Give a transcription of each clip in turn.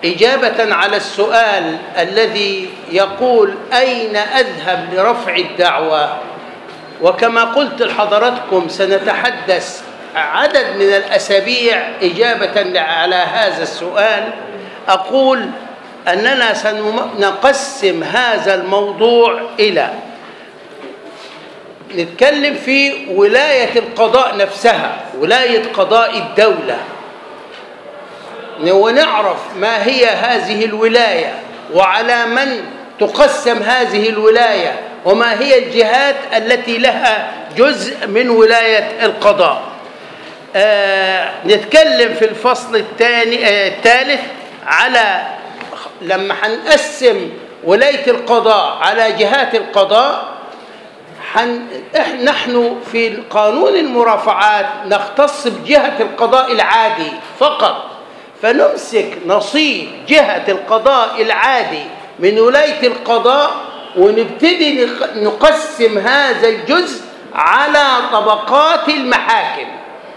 إجابة على السؤال الذي يقول أين أذهب لرفع الدعوة، وكما قلت لحضراتكم سنتحدث عدد من الأسابيع إجابة على هذا السؤال، أقول أننا سنقسم هذا الموضوع إلى نتكلم في ولاية القضاء نفسها، ولاية قضاء الدولة، ونعرف ما هي هذه الولاية وعلى من تقسم هذه الولاية وما هي الجهات التي لها جزء من ولاية القضاء. نتكلم في الفصل الثالث على لما هنقسم ولاية القضاء على جهات القضاء. نحن في قانون المرافعات نختص بجهة القضاء العادي فقط، فنمسك نصيب جهة القضاء العادي من ولاية القضاء ونبتدي نقسم هذا الجزء على طبقات المحاكم.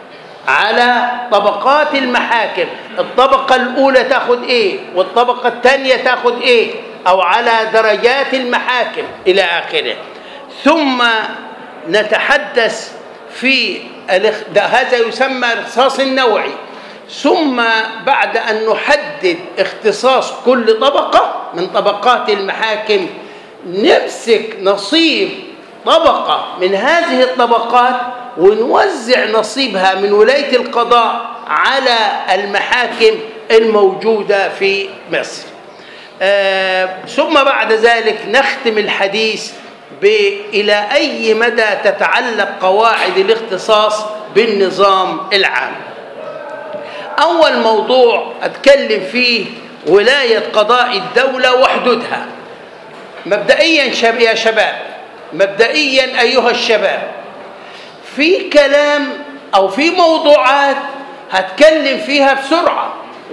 الطبقة الأولى تأخذ إيه، والطبقة الثانية تأخذ إيه، أو على درجات المحاكم إلى آخره. ثم نتحدث في هذا يسمى الاختصاص النوعي. ثم بعد أن نحدد اختصاص كل طبقة من طبقات المحاكم نمسك نصيب طبقة من هذه الطبقات ونوزع نصيبها من ولاية القضاء على المحاكم الموجودة في مصر. ثم بعد ذلك نختم الحديث إلى أي مدى تتعلق قواعد الاختصاص بالنظام العام. أول موضوع أتكلم فيه ولاية قضاء الدولة وحدودها. مبدئيا يا شباب، مبدئيا أيها الشباب، في كلام أو في موضوعات هتكلم فيها بسرعة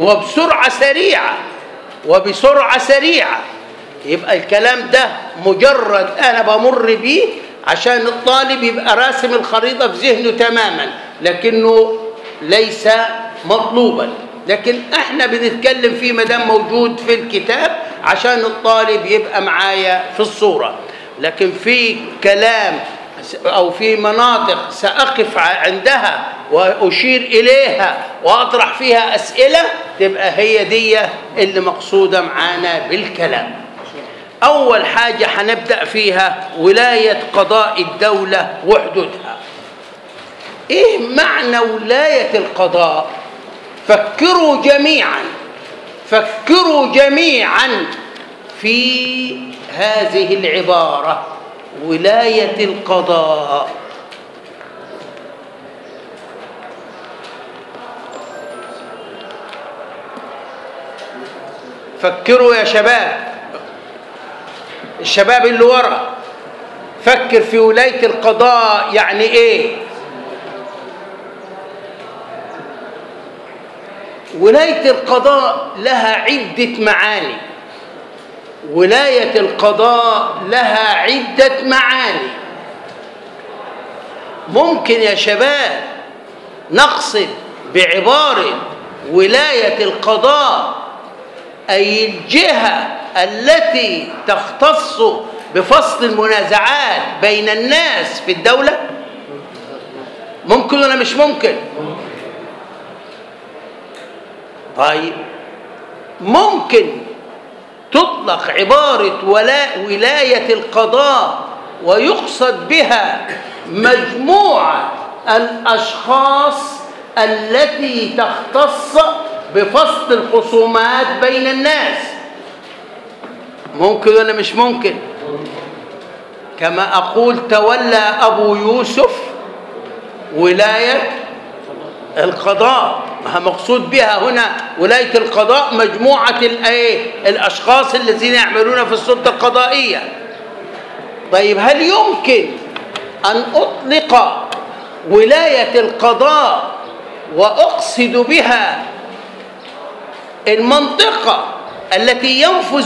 وبسرعة سريعة. يبقى الكلام ده مجرد أنا بمر بيه عشان الطالب يبقى راسم الخريطة في ذهنه تماما، لكنه ليس مطلوبا. لكن احنا بنتكلم فيه مدام موجود في الكتاب عشان الطالب يبقى معايا في الصورة. لكن في كلام أو في مناطق سأقف عندها وأشير إليها وأطرح فيها أسئلة تبقى هي دي اللي مقصودة معانا بالكلام. أول حاجة هنبدأ فيها ولاية قضاء الدولة وحدودها. إيه معنى ولاية القضاء؟ فكروا جميعا في هذه العبارة، ولاية القضاء. فكروا يا شباب، الشباب اللي ورا، فكر في ولاية القضاء يعني ايه. ولاية القضاء لها عدة معاني. ولاية القضاء لها عدة معاني. ممكن يا شباب نقصد بعبارة ولاية القضاء أي الجهة التي تختص بفصل المنازعات بين الناس في الدولة. ممكن ولا مش ممكن؟ طيب، ممكن تطلق عبارة ولاية القضاء ويقصد بها مجموعة الأشخاص التي تختص بفصل الخصومات بين الناس. ممكن ولا مش ممكن؟ كما أقول تولى أبو يوسف ولاية القضاء، مقصود بها هنا ولاية القضاء مجموعة الأشخاص الذين يعملون في السلطة القضائية. طيب، هل يمكن أن أطلق ولاية القضاء وأقصد بها المنطقة التي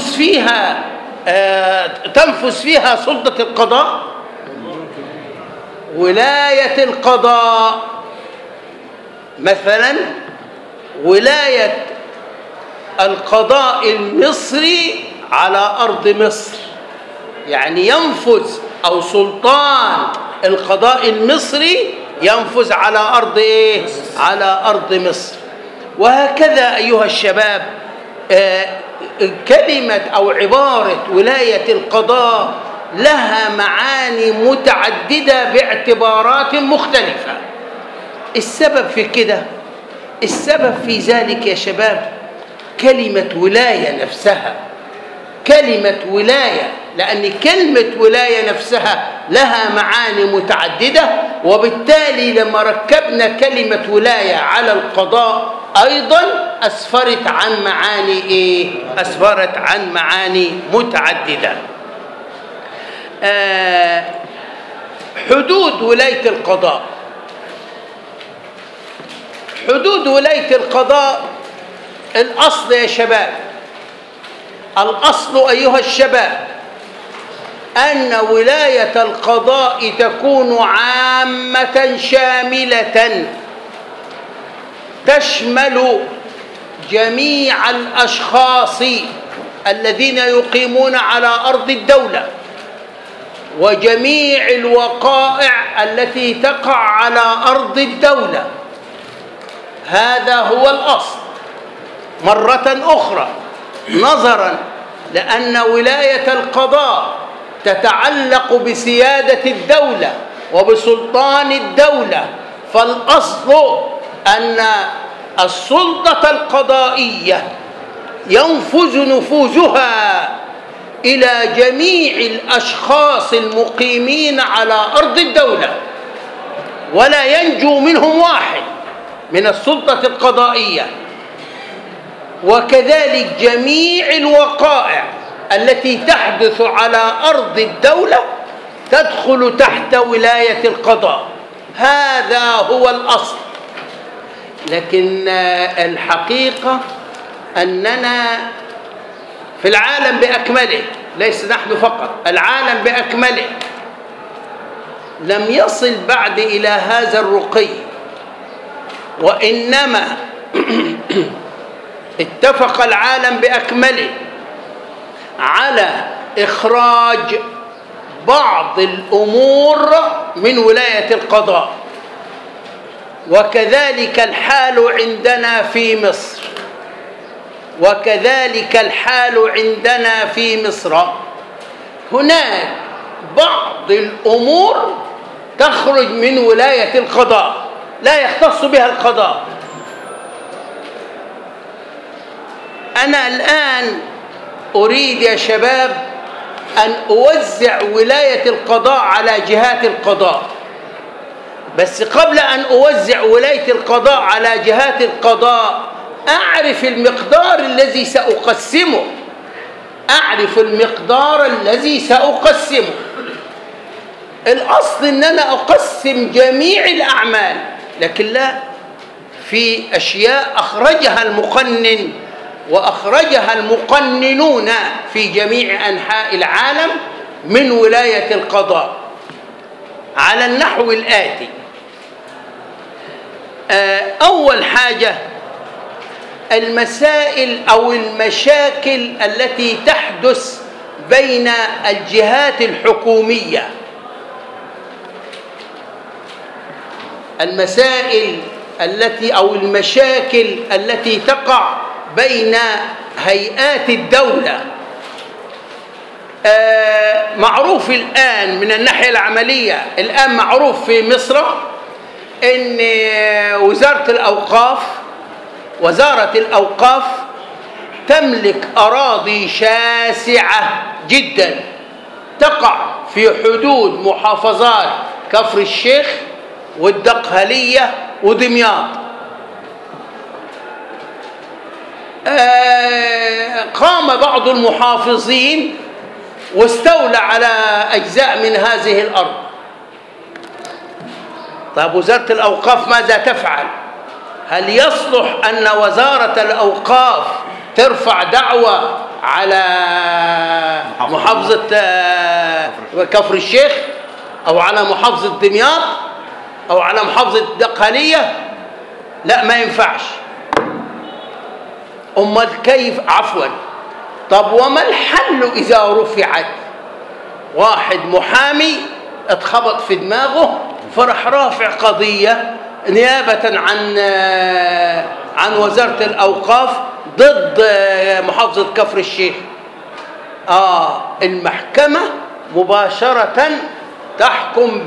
تنفذ فيها سلطة القضاء؟ ولاية القضاء مثلا ولاية القضاء المصري على أرض مصر، يعني ينفذ، أو سلطان القضاء المصري ينفذ على أرض إيه؟ على أرض مصر. وهكذا أيها الشباب كلمة أو عبارة ولاية القضاء لها معاني متعددة باعتبارات مختلفة. السبب في كده، السبب في ذلك يا شباب كلمة ولاية نفسها، كلمة ولاية، لأن كلمة ولاية نفسها لها معاني متعددة، وبالتالي لما ركبنا كلمة ولاية على القضاء أيضا أسفرت عن معاني إيه؟ أسفرت عن معاني متعددة. حدود ولاية القضاء. حدود ولاية القضاء الأصل يا شباب، الأصل أيها الشباب أن ولاية القضاء تكون عامة شاملة تشمل جميع الأشخاص الذين يقيمون على أرض الدولة، وجميع الوقائع التي تقع على أرض الدولة. هذا هو الأصل. مرة أخرى، نظرا لأن ولاية القضاء تتعلق بسيادة الدولة وبسلطان الدولة، فالأصل أن السلطة القضائية ينفذ نفوذها إلى جميع الأشخاص المقيمين على أرض الدولة، ولا ينجو منهم واحد من السلطة القضائية. وكذلك جميع الوقائع التي تحدث على أرض الدولة تدخل تحت ولاية القضاء. هذا هو الأصل. لكن الحقيقة أننا في العالم بأكمله، ليس نحن فقط، العالم بأكمله لم يصل بعد إلى هذا الرقي، وإنما اتفق العالم بأكمله على إخراج بعض الأمور من ولاية القضاء. وكذلك الحال عندنا في مصر، وكذلك الحال عندنا في مصر. هناك بعض الأمور تخرج من ولاية القضاء لا يختص بها القضاء. أنا الآن أريد يا شباب أن أوزع ولاية القضاء على جهات القضاء، بس قبل أن أوزع ولاية القضاء على جهات القضاء أعرف المقدار الذي سأقسمه، أعرف المقدار الذي سأقسمه. الأصل أن أنا أقسم جميع الأعمال، لكن لا، في أشياء أخرجها المقنن وأخرجها المقننون في جميع أنحاء العالم من ولاية القضاء على النحو الآتي. أول حاجة المسائل أو المشاكل التي تحدث بين الجهات الحكومية. المسائل التي أو المشاكل التي تقع بين هيئات الدولة. معروف الآن من الناحية العملية، الآن معروف في مصر أن وزارة الأوقاف تملك أراضي شاسعة جدا تقع في حدود محافظات كفر الشيخ والدقهلية ودمياط. قام بعض المحافظين واستولى على أجزاء من هذه الأرض. طيب وزارة الأوقاف ماذا تفعل؟ هل يصلح أن وزارة الأوقاف ترفع دعوة على محافظة كفر الشيخ أو على محافظة دمياط أو على محافظة الدقهلية؟ لا، ما ينفعش. أمال كيف؟ عفوا. طب وما الحل إذا رفعت؟ واحد محامي اتخبط في دماغه فرح رافع قضية نيابة عن وزارة الأوقاف ضد محافظة كفر الشيخ. المحكمة مباشرة تحكم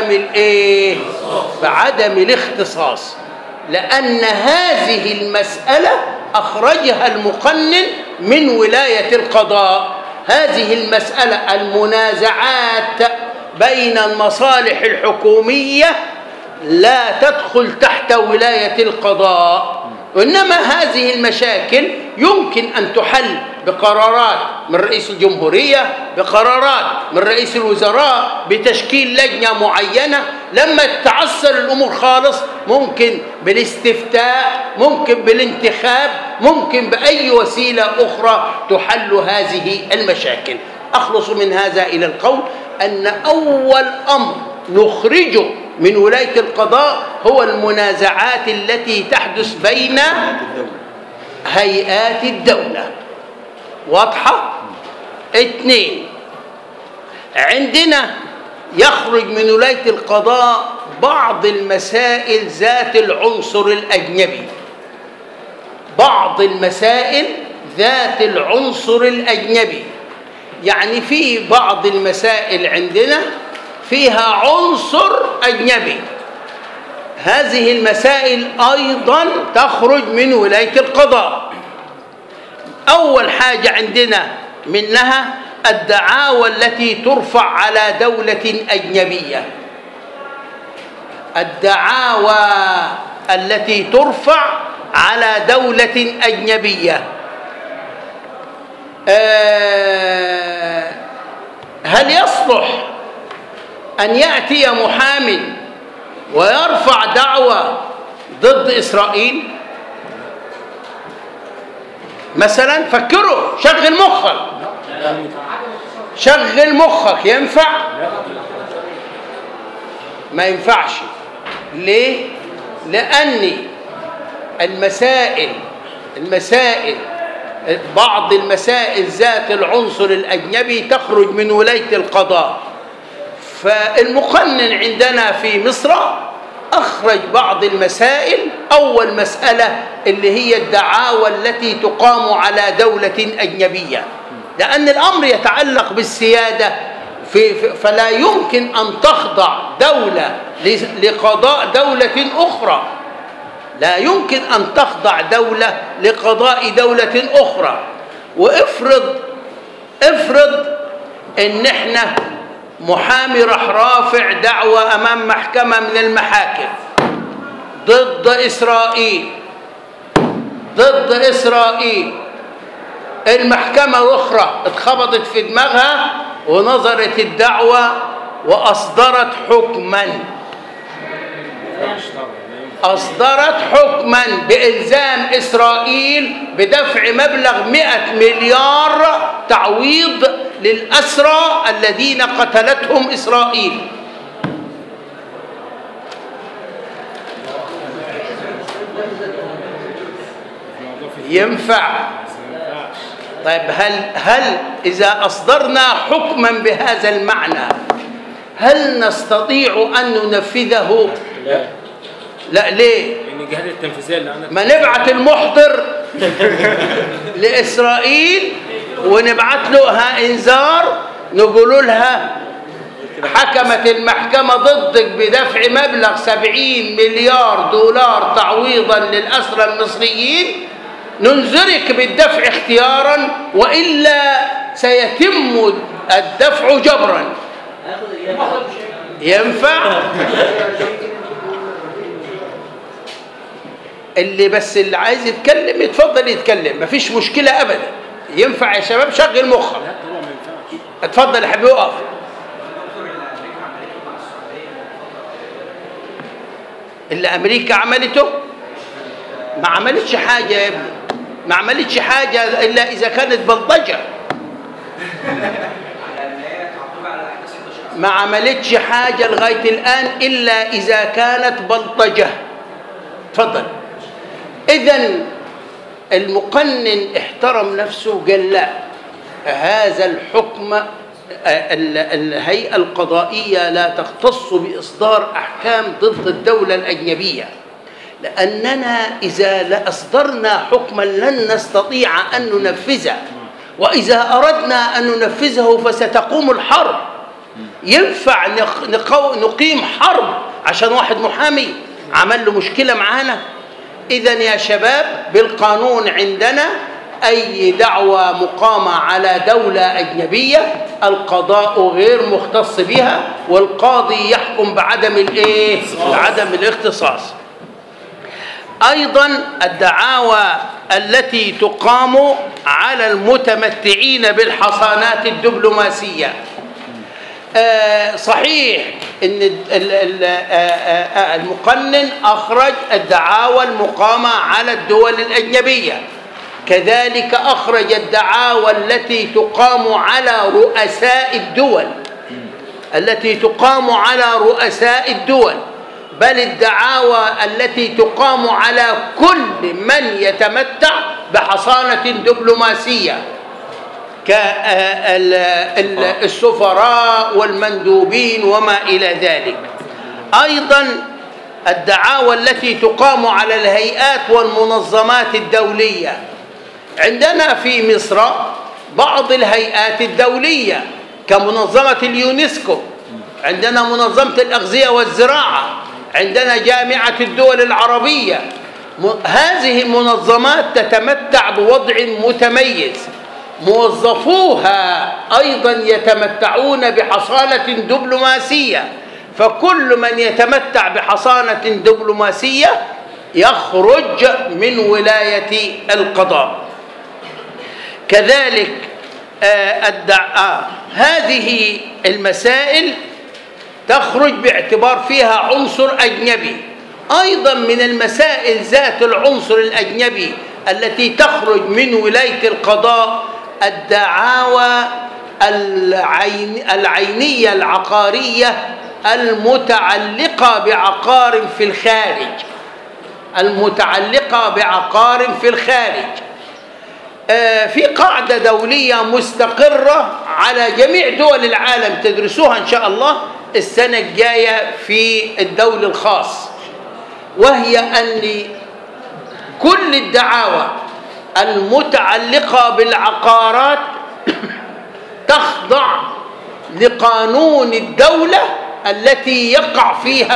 بعدم الاختصاص، لأن هذه المسألة أخرجها المقنن من ولاية القضاء. هذه المسألة المنازعات بين المصالح الحكومية لا تدخل تحت ولاية القضاء، وإنما هذه المشاكل يمكن أن تحل بقرارات من رئيس الجمهورية، بقرارات من رئيس الوزراء، بتشكيل لجنة معينة. لما تعسر الأمور خالص ممكن بالاستفتاء، ممكن بالانتخاب، ممكن بأي وسيلة أخرى تحل هذه المشاكل. أخلص من هذا إلى القول أن أول أمر نخرجه من ولاية القضاء هو المنازعات التي تحدث بين هيئات الدولة. واضحة؟ 2، عندنا يخرج من ولاية القضاء بعض المسائل ذات العنصر الأجنبي. بعض المسائل ذات العنصر الأجنبي، يعني في بعض المسائل عندنا فيها عنصر أجنبي. هذه المسائل أيضا تخرج من ولاية القضاء. أول حاجة عندنا منها الدعاوى التي ترفع على دولة أجنبية. الدعاوى التي ترفع على دولة أجنبية، هل يصلح أن يأتي محامٍ ويرفع دعوى ضد إسرائيل مثلا؟ فكروا، شغل مخك، شغل مخك. ينفع؟ ما ينفعش. ليه؟ لأن بعض المسائل ذات العنصر الأجنبي تخرج من ولاية القضاء. فالمقنن عندنا في مصر أخرج بعض المسائل. أول مسألة اللي هي الدعاوى التي تقام على دولة أجنبية، لأن الأمر يتعلق بالسيادة، فلا يمكن أن تخضع دولة لقضاء دولة أخرى. لا يمكن أن تخضع دولة لقضاء دولة أخرى. افرض إن احنا محامي راح رافع دعوى أمام محكمة من المحاكم ضد إسرائيل. المحكمة الأخرى اتخبطت في دماغها ونظرت الدعوة وأصدرت حكما بإلزام إسرائيل بدفع مبلغ 100 مليار تعويض للأسرى الذين قتلتهم إسرائيل. ينفع؟ طيب هل إذا أصدرنا حكما بهذا المعنى هل نستطيع أن ننفذه؟ لا. ليه؟ لأن الجهات التنفيذية اللي عندنا ما نبعت المحضر لإسرائيل ونبعت لها إنذار نقول لها حكمت المحكمة ضدك بدفع مبلغ 70 مليار دولار تعويضا للأسرى المصريين، ننذرك بالدفع اختيارا وإلا سيتم الدفع جبرا. ينفع؟ اللي عايز يتكلم يتفضل يتكلم، مفيش مشكلة أبدا. ينفع يا شباب؟ شغل مخك. اتفضل يا حبيبي اقف. اللي أمريكا عملته ما عملتش حاجة يا ابني، ما عملتش حاجة إلا إذا كانت بلطجة. ما عملتش حاجة لغاية الآن إلا إذا كانت بلطجة. تفضل. إذن المقنن احترم نفسه، قال لا، هذا الحكم الهيئة القضائية لا تختص بإصدار أحكام ضد الدولة الأجنبية، لأننا إذا أصدرنا حكما لن نستطيع أن ننفذه، وإذا أردنا أن ننفذه فستقوم الحرب. ينفع نقيم حرب عشان واحد محامي عمل له مشكلة معانا؟ إذن يا شباب، بالقانون عندنا أي دعوة مقامة على دولة أجنبية القضاء غير مختص بها، والقاضي يحكم بعدم بعدم الاختصاص. أيضا الدعاوى التي تقام على المتمتعين بالحصانات الدبلوماسية. صحيح أن المقنن أخرج الدعاوى المقامة على الدول الأجنبية، كذلك أخرج الدعاوى التي تقام على رؤساء الدول، بل الدعاوى التي تقام على كل من يتمتع بحصانة دبلوماسية كالسفراء والمندوبين وما إلى ذلك. أيضا الدعاوى التي تقام على الهيئات والمنظمات الدولية. عندنا في مصر بعض الهيئات الدولية كمنظمة اليونسكو، عندنا منظمة الأغذية والزراعة، عندنا جامعة الدول العربية. هذه المنظمات تتمتع بوضع متميز، موظفوها أيضا يتمتعون بحصانة دبلوماسية، فكل من يتمتع بحصانة دبلوماسية يخرج من ولاية القضاء. كذلك هذه المسائل تخرج باعتبار فيها عنصر أجنبي. أيضا من المسائل ذات العنصر الأجنبي التي تخرج من ولاية القضاء الدعاوى العينية العقارية المتعلقة بعقار في الخارج. في قاعدة دولية مستقرة على جميع دول العالم تدرسوها إن شاء الله السنة الجاية في الدول الخاص، وهي أن كل الدعاوى المتعلقة بالعقارات تخضع لقانون الدولة التي يقع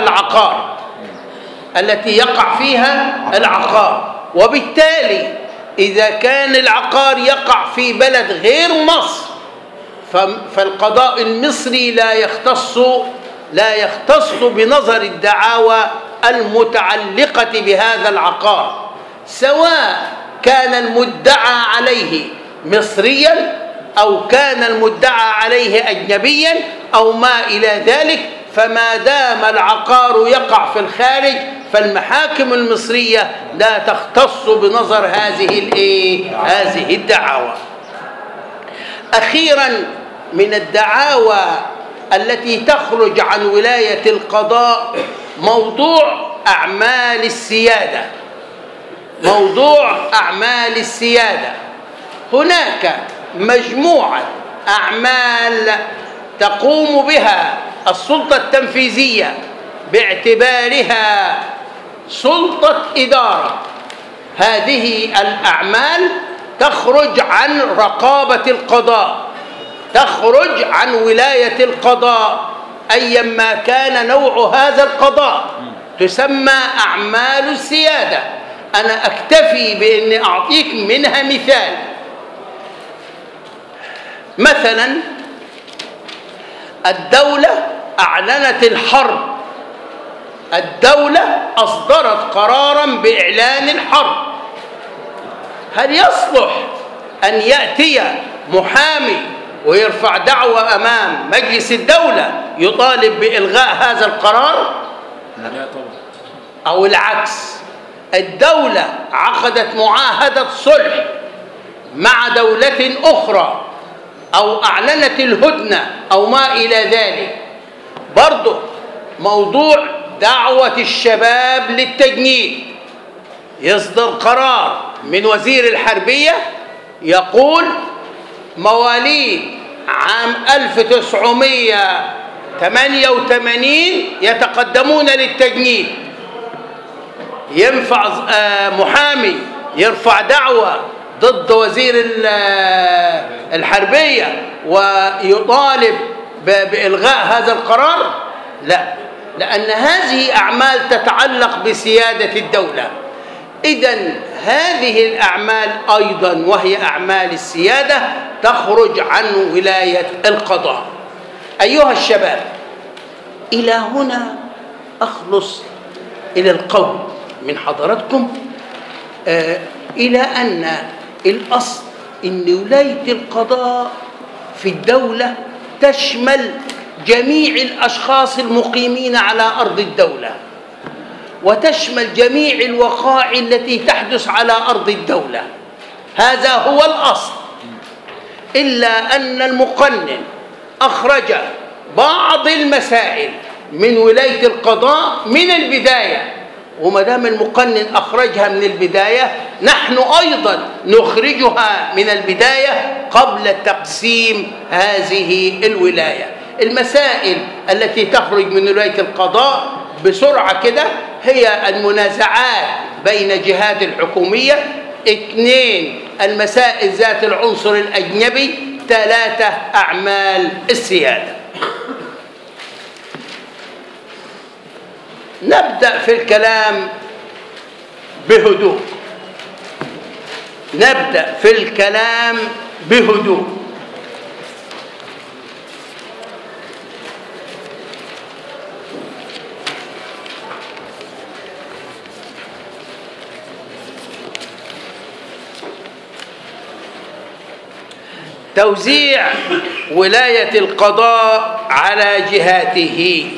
فيها العقار. وبالتالي إذا كان العقار يقع في بلد غير مصر فالقضاء المصري لا يختص بنظر الدعاوى المتعلقة بهذا العقار، سواء كان المدعى عليه مصريا أو كان المدعى عليه أجنبيا أو ما إلى ذلك. فما دام العقار يقع في الخارج فالمحاكم المصرية لا تختص بنظر هذه الدعاوى. أخيرا، من الدعاوى التي تخرج عن ولاية القضاء موضوع أعمال السيادة. هناك مجموعة أعمال تقوم بها السلطة التنفيذية باعتبارها سلطة إدارة. هذه الأعمال تخرج عن رقابة القضاء، تخرج عن ولاية القضاء أيما كان نوع هذا القضاء، تسمى أعمال السيادة. أنا أكتفي بأني أعطيك منها مثال. مثلا الدولة أعلنت الحرب، الدولة أصدرت قراراً بإعلان الحرب. هل يصلح أن يأتي محامي ويرفع دعوة أمام مجلس الدولة يطالب بإلغاء هذا القرار؟ لا طبعا. أو العكس، الدولة عقدت معاهدة صلح مع دولة أخرى أو أعلنت الهدنة أو ما إلى ذلك، برضو موضوع دعوة الشباب للتجنيد، يصدر قرار من وزير الحربية يقول مواليد عام 1988 يتقدمون للتجنيد. ينفع محامي يرفع دعوة ضد وزير الحربية ويطالب بإلغاء هذا القرار؟ لا، لأن هذه أعمال تتعلق بسيادة الدولة. إذن هذه الأعمال أيضا وهي أعمال السيادة تخرج عن ولاية القضاء. أيها الشباب، إلى هنا أخلص إلى القول من حضراتكم إلى أن الأصل أن ولاية القضاء في الدولة تشمل جميع الأشخاص المقيمين على أرض الدولة، وتشمل جميع الوقائع التي تحدث على أرض الدولة. هذا هو الأصل، إلا أن المقنن أخرج بعض المسائل من ولاية القضاء من البداية، وما دام المقنن أخرجها من البداية نحن أيضا نخرجها من البداية قبل تقسيم هذه الولاية. المسائل التي تخرج من ولاية القضاء بسرعة كده هي المنازعات بين جهات الحكومية، 2 المسائل ذات العنصر الأجنبي، 3 أعمال السيادة. نبدأ في الكلام بهدوء، نبدأ في الكلام بهدوء. توزيع ولاية القضاء على جهاته.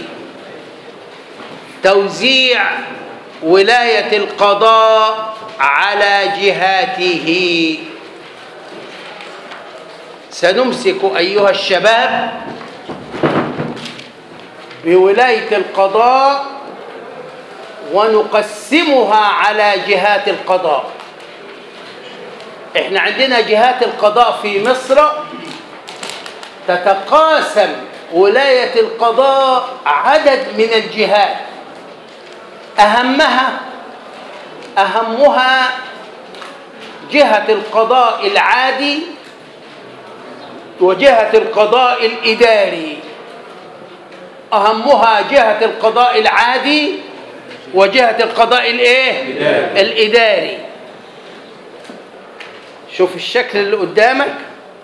توزيع ولاية القضاء على جهاته. سنمسك أيها الشباب بولاية القضاء ونقسمها على جهات القضاء. احنا عندنا جهات القضاء في مصر تتقاسم ولاية القضاء عدد من الجهات، أهمها جهة القضاء العادي وجهة القضاء الإداري. أهمها جهة القضاء العادي وجهة القضاء الإداري. شوف الشكل اللي قدامك،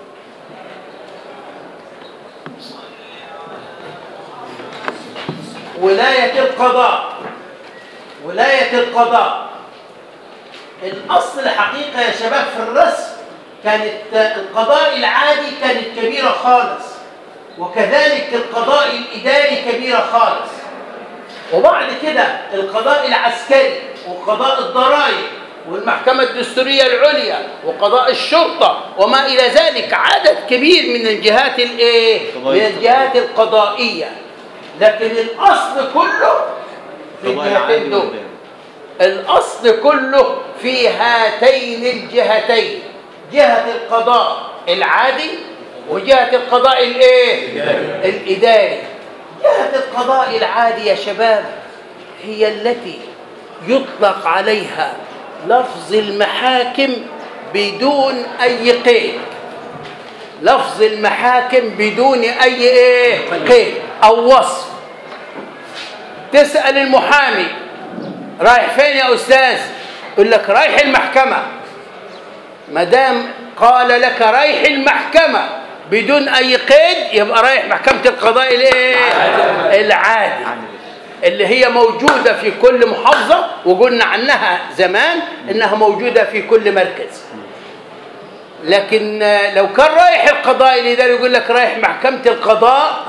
ولاية القضاء. ولاية القضاء الأصل حقيقة يا شباب في الرسم كانت القضاء العادي كانت كبيرة خالص، وكذلك القضاء الإداري كبيرة خالص، وبعد كده القضاء العسكري وقضاء الضرائب والمحكمة الدستورية العليا وقضاء الشرطة وما إلى ذلك، عدد كبير من الجهات من الجهات القضائية. لكن الأصل كله في الجهتين دول، الأصل كله في هاتين الجهتين، جهة القضاء العادي وجهة القضاء الإداري. جهة القضاء العادي يا شباب هي التي يطلق عليها لفظ المحاكم بدون أي قيد، لفظ المحاكم بدون أي قيد أو وصف. تسأل المحامي رايح فين يا أستاذ؟ يقول لك رايح المحكمة. ما دام قال لك رايح المحكمة بدون أي قيد يبقى رايح محكمة القضاء العادي اللي هي موجودة في كل محافظة، وقلنا عنها زمان إنها موجودة في كل مركز. لكن لو كان رايح القضاء الإداري يقول لك رايح محكمة القضاء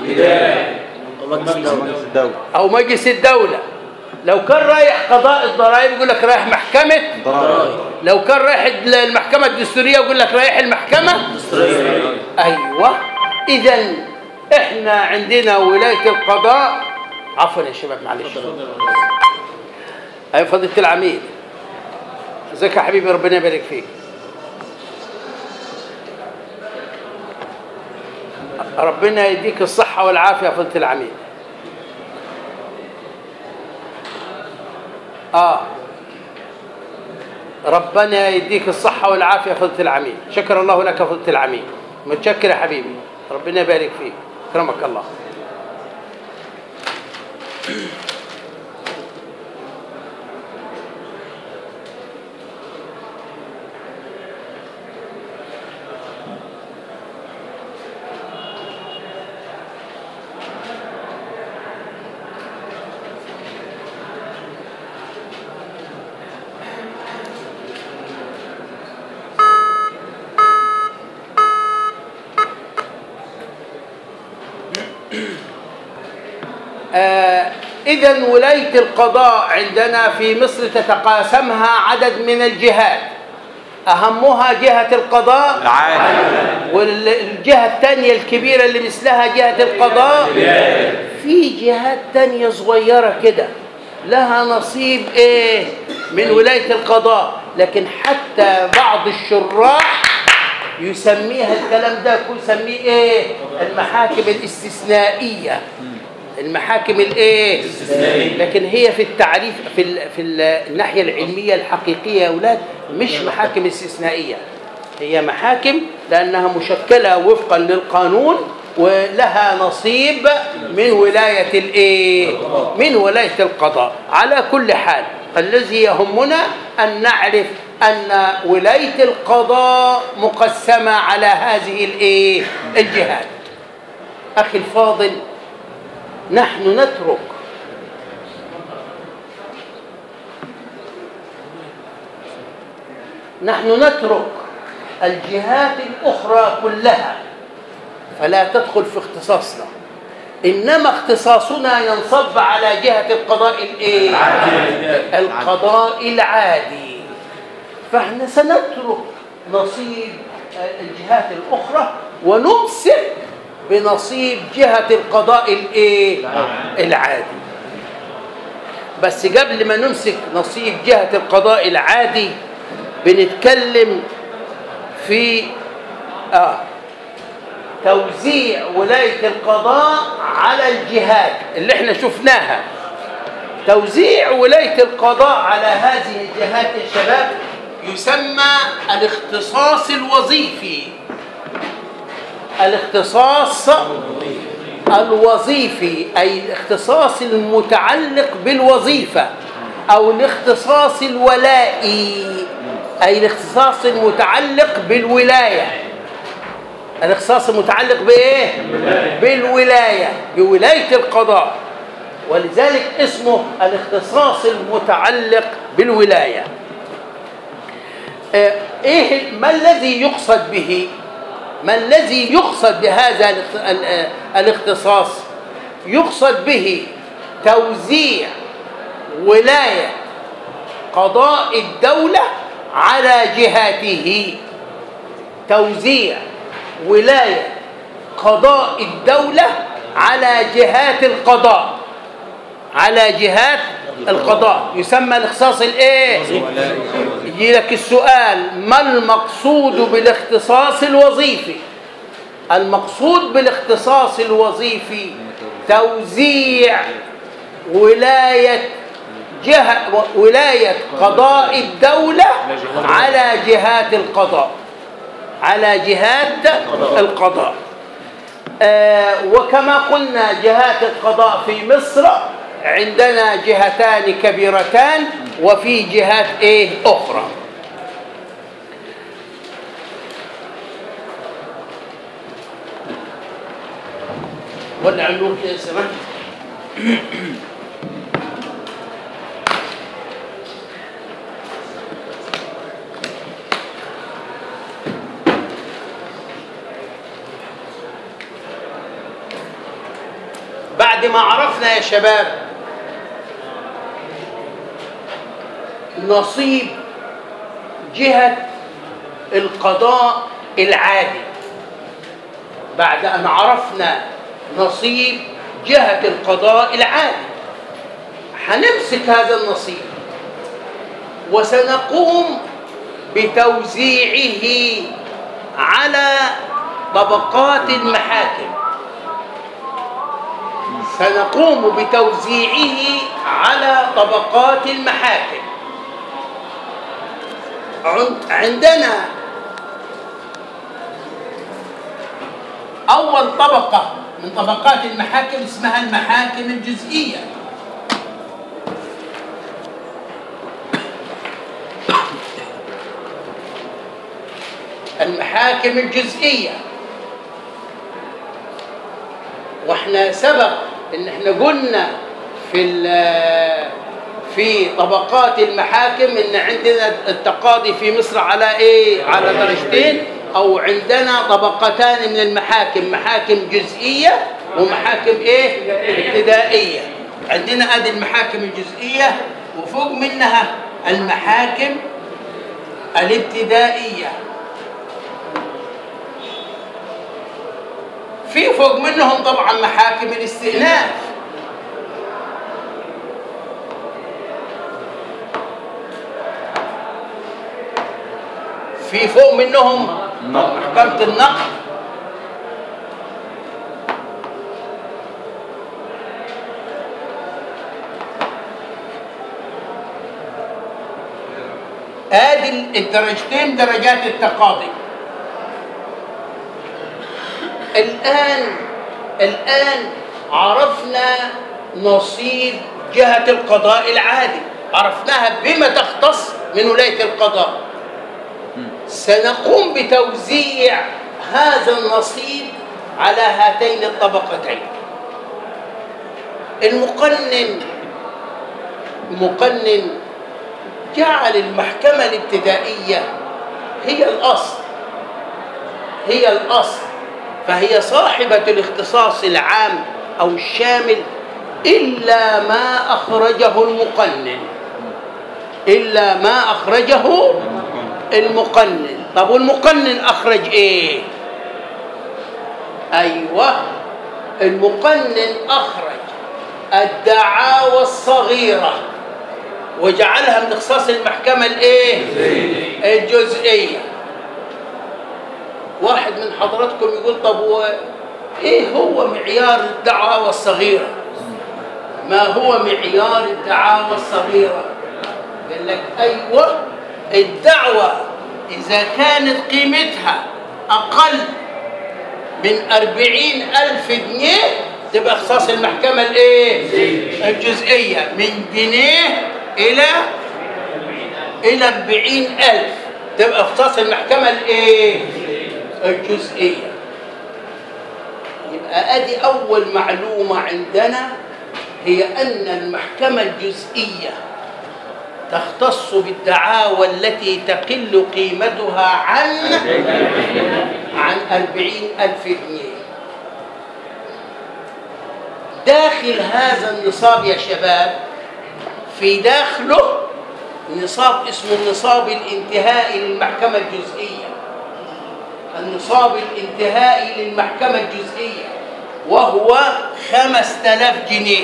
أو مجلس الدولة. لو كان رايح قضاء الضرائب يقول لك رايح محكمة ضرائب. لو كان رايح المحكمة الدستورية يقول لك رايح المحكمة الدستورية. أيوة. إذن إحنا عندنا ولاية القضاء. عفوا يا شباب معلش. أي فضيلة العميد ازيك يا حبيبي؟ ربنا يبارك فيك. ربنا يديك الصحة والعافية يا فضيلة العميد. ربنا يديك الصحة والعافية يا فضيلة العميد. شكر الله لك يا فضيلة العميد. متشكر يا حبيبي، ربنا يبارك فيك، اكرمك الله. إذن ولاية القضاء عندنا في مصر تتقاسمها عدد من الجهات، أهمها جهة القضاء والجهة الثانية الكبيرة اللي مثلها جهة القضاء. في جهات تانية صغيرة كده لها نصيب من ولاية القضاء، لكن حتى بعض الشراح يسميها الكلام ده يسميه المحاكم الاستثنائية. المحاكم لكن هي في التعريف في الناحية العلمية الحقيقية يا أولاد مش محاكم استثنائية، هي محاكم لأنها مشكلة وفقا للقانون ولها نصيب من ولاية من ولاية القضاء. على كل حال الذي يهمنا أن نعرف أن ولاية القضاء مقسمة على هذه الجهات. أخي الفاضل، نحن نترك الجهات الأخرى كلها فلا تدخل في اختصاصنا، إنما اختصاصنا ينصب على جهة القضاء القضاء العادي. فاحنا سنترك نصيب الجهات الأخرى ونمسك بنصيب جهة القضاء العادي. بس قبل ما نمسك نصيب جهة القضاء العادي بنتكلم في توزيع ولاية القضاء على الجهات اللي احنا شفناها. توزيع ولاية القضاء على هذه الجهات يا شباب يسمى الاختصاص الوظيفي. الاختصاص الوظيفي أي الاختصاص المتعلق بالوظيفة، أو الاختصاص الولائي أي الاختصاص المتعلق بالولاية. الاختصاص المتعلق بالولاية، بولاية القضاء، ولذلك اسمه الاختصاص المتعلق بالولاية. ما الذي يقصد به؟ ما الذي يقصد بهذا الاختصاص؟ يقصد به توزيع ولاية قضاء الدولة على جهاته. توزيع ولاية قضاء الدولة على جهات القضاء، على جهات القضاء يسمى الاختصاص يجي لك السؤال: ما المقصود بالاختصاص الوظيفي؟ المقصود بالاختصاص الوظيفي توزيع ولاية قضاء الدولة على جهات القضاء، على جهات القضاء. وكما قلنا جهات القضاء في مصر عندنا جهتان كبيرتان وفي جهات أخرى. ولع النور يا سماحة. بعد ما عرفنا يا شباب نصيب جهة القضاء العادي، بعد أن عرفنا نصيب جهة القضاء العادي هنمسك هذا النصيب وسنقوم بتوزيعه على طبقات المحاكم. سنقوم بتوزيعه على طبقات المحاكم. عندنا أول طبقة من طبقات المحاكم اسمها المحاكم الجزئية. المحاكم الجزئية، واحنا سبق ان احنا قلنا في طبقات المحاكم ان عندنا التقاضي في مصر على ايه؟ على درجتين، او عندنا طبقتان من المحاكم، محاكم جزئية ومحاكم ايه؟ ابتدائية. عندنا ادي المحاكم الجزئية، وفوق منها المحاكم الابتدائية. في فوق منهم طبعا محاكم الاستئناف. في فوق منهم محكمة النقد. ادي الدرجتين درجات التقاضي. الآن عرفنا نصيب جهة القضاء العادي، عرفناها بما تختص من ولاية القضاء. سنقوم بتوزيع هذا النصيب على هاتين الطبقتين. المقنن جعل المحكمة الابتدائية هي الأصل، فهي صاحبة الاختصاص العام أو الشامل إلا ما أخرجه المقنن. طب والمقنن أخرج إيه؟ أيوة، المقنن أخرج الدعاوى الصغيرة وجعلها من اختصاص المحكمة الإيه؟ الجزئية. واحد من حضراتكم يقول طب ايه هو معيار الدعاوى الصغيرة؟ ما هو معيار الدعاوى الصغيرة؟ قال لك ايوه، الدعوة اذا كانت قيمتها اقل من 40,000 جنيه تبقى اختصاص المحكمة الايه؟ الجزئية. من جنيه الى 40,000 تبقى اختصاص المحكمة الايه؟ الجزئية. يبقى ادي اول معلومة عندنا، هي ان المحكمة الجزئية تختص بالدعاوى التي تقل قيمتها عن 40,000 جنيه. داخل هذا النصاب يا شباب، في داخله نصاب اسمه النصاب الانتهائي للمحكمة الجزئية. النصاب الانتهائي للمحكمة الجزئية وهو 5,000 جنيه.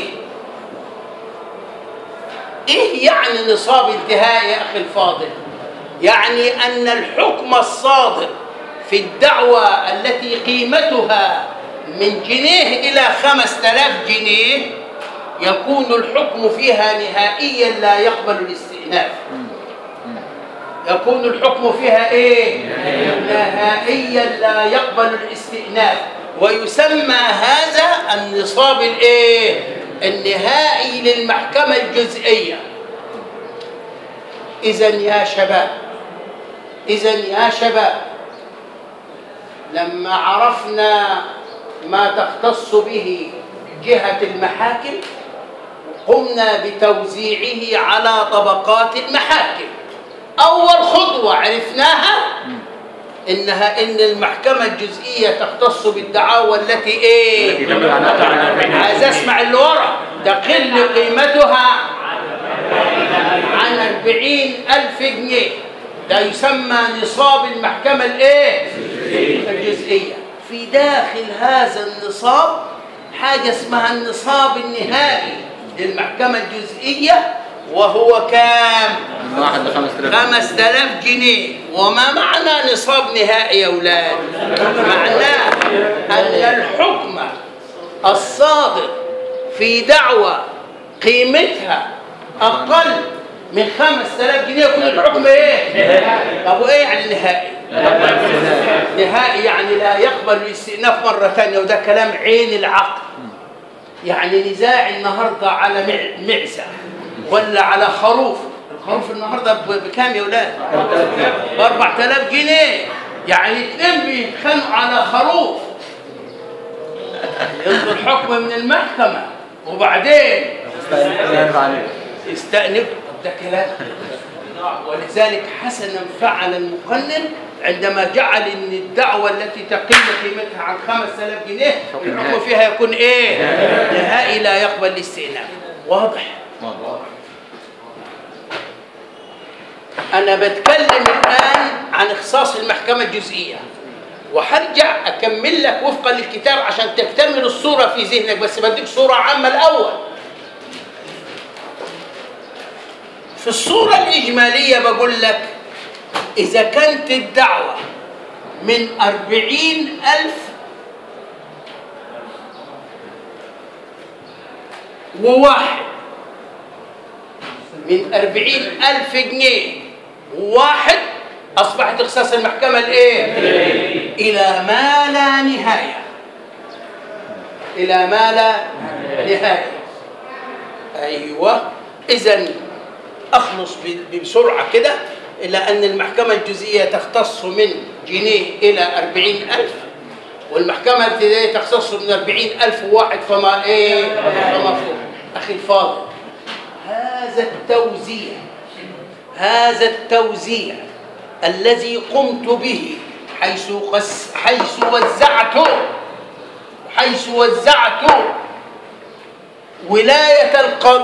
إيه يعني نصاب انتهائي يا أخي الفاضل؟ يعني أن الحكم الصادر في الدعوى التي قيمتها من جنيه إلى 5,000 جنيه يكون الحكم فيها نهائيا لا يقبل الاستئناف. يكون الحكم فيها ايه؟ نهائيا لا يقبل الاستئناف، ويسمى هذا النصاب الايه؟ النهائي للمحكمة الجزئية. إذن يا شباب، لما عرفنا ما تختص به جهة المحاكم قمنا بتوزيعه على طبقات المحاكم. أول خطوة عرفناها إن المحكمة الجزئية تختص بالدعاوى التي إيه؟ عايز أسمع اللي ورا. تقل قيمتها عن 40,000 جنيه، ده يسمى نصاب المحكمة الإيه؟ الجزئية. في داخل هذا النصاب حاجة اسمها النصاب النهائي للمحكمة الجزئية، وهو كام؟ من 1 ل 5000. 5000 جنيه. وما معنى نصاب نهائي يا أولاد؟ معناه أن الحكم الصادر في دعوة قيمتها أقل من 5000 جنيه يكون الحكم إيه؟ طب وإيه يعني نهائي؟ نهائي يعني لا يقبل الاستئناف مرة ثانية، وده كلام عين العقل. يعني نزاع النهارده على معزة ولا على خروف، الخروف النهارده بكام يا أولاد؟ ب 4000 جنيه. يعني اتنين بيتخانقوا على خروف، يصدر حكم من المحكمة وبعدين يستأنف. ده كلام. ولذلك حسنا فعل المقنن عندما جعل ان الدعوة التي تقل قيمتها عن 5000 جنيه الحكم فيها يكون ايه؟ نهائي لا يقبل الاستئناف. واضح؟ انا بتكلم الان عن اختصاص المحكمة الجزئية، وهرجع اكمل لك وفقا للكتاب عشان تكتمل الصورة في ذهنك، بس بديك صورة عامة الاول. في الصورة الإجمالية بقول لك إذا كانت الدعوة من 40,000 وواحد، من 40,000 جنيه وواحد، أصبحت اختصاص المحكمة الإيه؟ إلى ما لا نهاية. إلى ما لا نهاية. أيوة. إذن أخلص بسرعة كده إلى أن المحكمة الجزئية تختص من جنيه إلى 40,000، والمحكمة الابتدائية تختص من 40,000 واحد فما إيه؟ فما فوق. أخي الفاضل، هذا التوزيع الذي قمت به حيث وزعت ولاية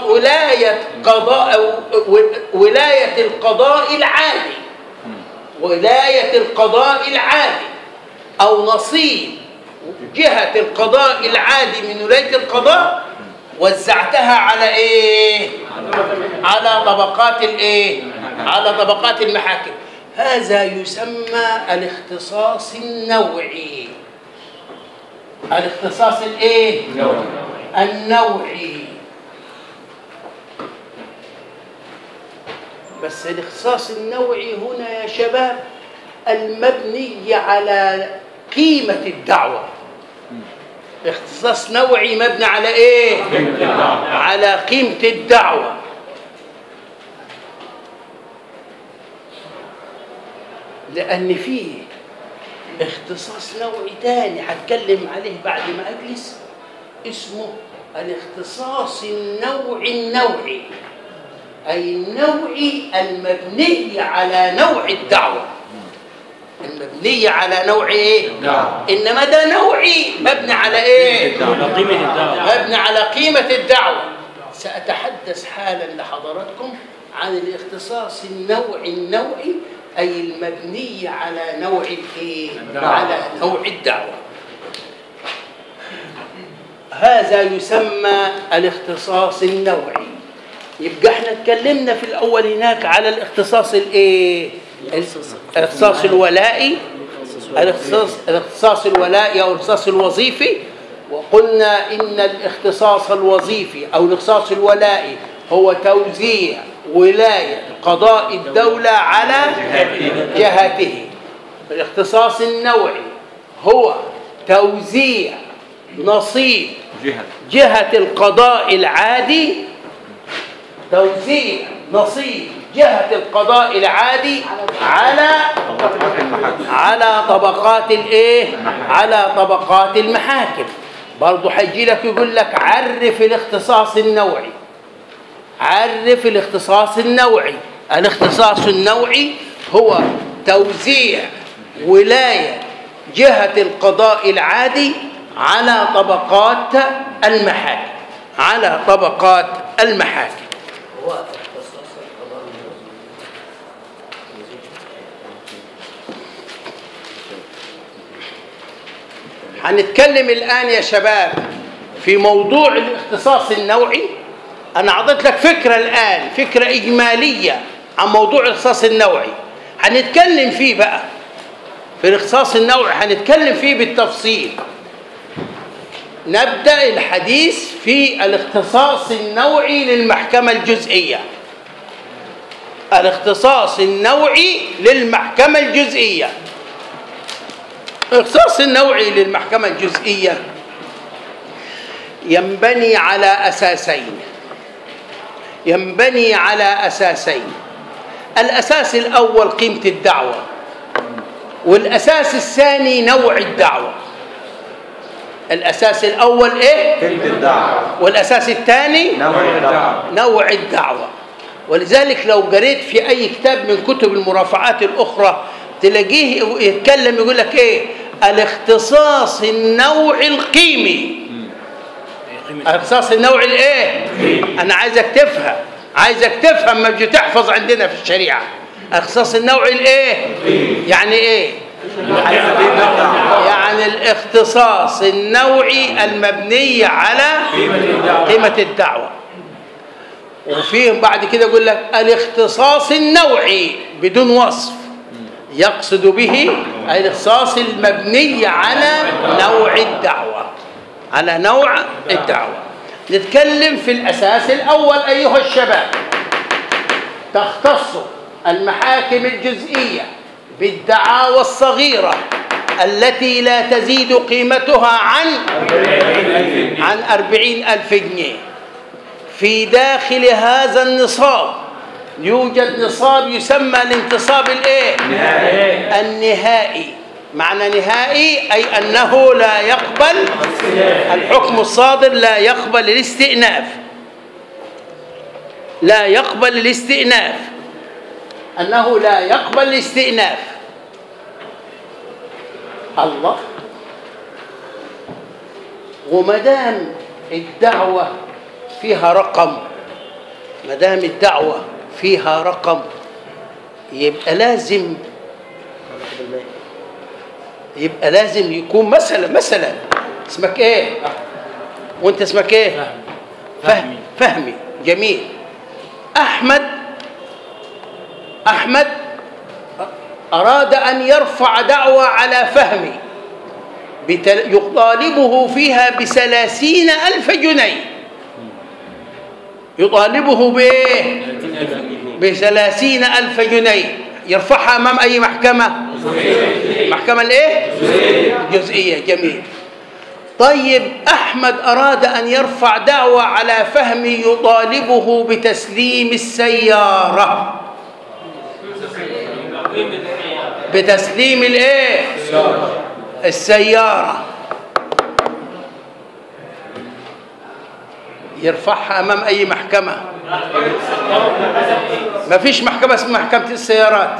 القضاء العادي أو نصيب جهة القضاء العادي من ولاية القضاء، وزعتها على إيه؟ على طبقات الإيه؟ على طبقات المحاكم. هذا يسمى الاختصاص النوعي. الاختصاص الإيه؟ النوعي. بس الاختصاص النوعي هنا يا شباب المبني على قيمة الدعوة. اختصاص نوعي مبني على ايه؟ على قيمة الدعوة. لأن فيه اختصاص نوعي تاني هتكلم عليه بعد ما أجلس، اسمه الاختصاص النوعي، أي النوعي المبني على نوع الدعوة. المبني على نوع إيه؟ إنما ده نوعي مبني على إيه؟ قيمة الدعوة. مبني على قيمة الدعوة. سأتحدث حالا لحضراتكم عن الاختصاص النوعي أي المبني على نوع الإيه؟ على نوع الدعوة. هذا يسمى الاختصاص النوعي. يبقى احنا اتكلمنا في الأول هناك على الاختصاص الإيه؟ الاختصاص الولائي، الاختصاص الولائي أو الاختصاص الوظيفي. وقلنا إن الاختصاص الوظيفي أو الاختصاص الولائي هو توزيع ولاية قضاء الدولة على جهته. الاختصاص النوعي هو توزيع نصيب جهة القضاء العادي، توزيع نصيب جهة القضاء العادي على طبقات الايه؟ على طبقات المحاكم. برضه هيجي لك يقول لك عرف الاختصاص النوعي. عرف الاختصاص النوعي. الاختصاص النوعي هو توزيع ولاية جهة القضاء العادي على طبقات المحاكم. على طبقات المحاكم. هنتكلم الآن يا شباب في موضوع الاختصاص النوعي أنا أعطيت لك فكرة الآن، فكرة إجمالية عن موضوع الاختصاص النوعي، هنتكلم فيه بقى. في الاختصاص النوعي هنتكلم فيه بالتفصيل. نبدأ الحديث في الاختصاص النوعي للمحكمة الجزئية. الاختصاص النوعي للمحكمة الجزئية. الاختصاص النوعي للمحكمة الجزئية ينبني على أساسين. الأساس الأول قيمة الدعوة، والأساس الثاني نوع الدعوة. الأساس الأول إيه؟ قيمة الدعوة. والأساس الثاني نوع الدعوة. ولذلك لو قريت في أي كتاب من كتب المرافعات الأخرى تلاقيه يتكلم يقول لك إيه؟ الاختصاص النوعي القيمي. الاختصاص النوعي الإيه؟ أنا عايزك تفهم ما بيجي تحفظ عندنا في الشريعة. الاختصاص النوعي الإيه؟ يعني إيه؟ يعني الاختصاص النوعي المبني على قيمة الدعوة. وفيهم بعد كده يقول لك الاختصاص النوعي بدون وصف، يقصد به الاختصاص المبني على نوع الدعوة. نتكلم في الأساس الأول أيها الشباب. تختص المحاكم الجزئية بالدعاوى الصغيرة التي لا تزيد قيمتها عن 40,000 جنيه. في داخل هذا النصاب يوجد نصاب يسمى الانتصاب الايه؟ النهائي. معنى نهائي أي أنه لا يقبل الحكم الصادر، لا يقبل الاستئناف، أنه لا يقبل الاستئناف. الله. ومدام الدعوة فيها رقم، يبقى لازم يكون مثلا اسمك ايه؟ وانت اسمك ايه؟ فهمي. جميل. أحمد أراد أن يرفع دعوى على فهمي يطالبه فيها ب30,000 جنيه. يطالبه بإيه؟ ب30,000 جنيه. يرفعها أمام أي محكمة؟ محكمة الإيه؟ جزئية. جميل. طيب أحمد أراد أن يرفع دعوى على فهمي يطالبه بتسليم السيارة. بتسليم الإيه؟ السيارة. يرفعها أمام أي محكمة؟ ما فيش محكمة اسمها محكمة السيارات.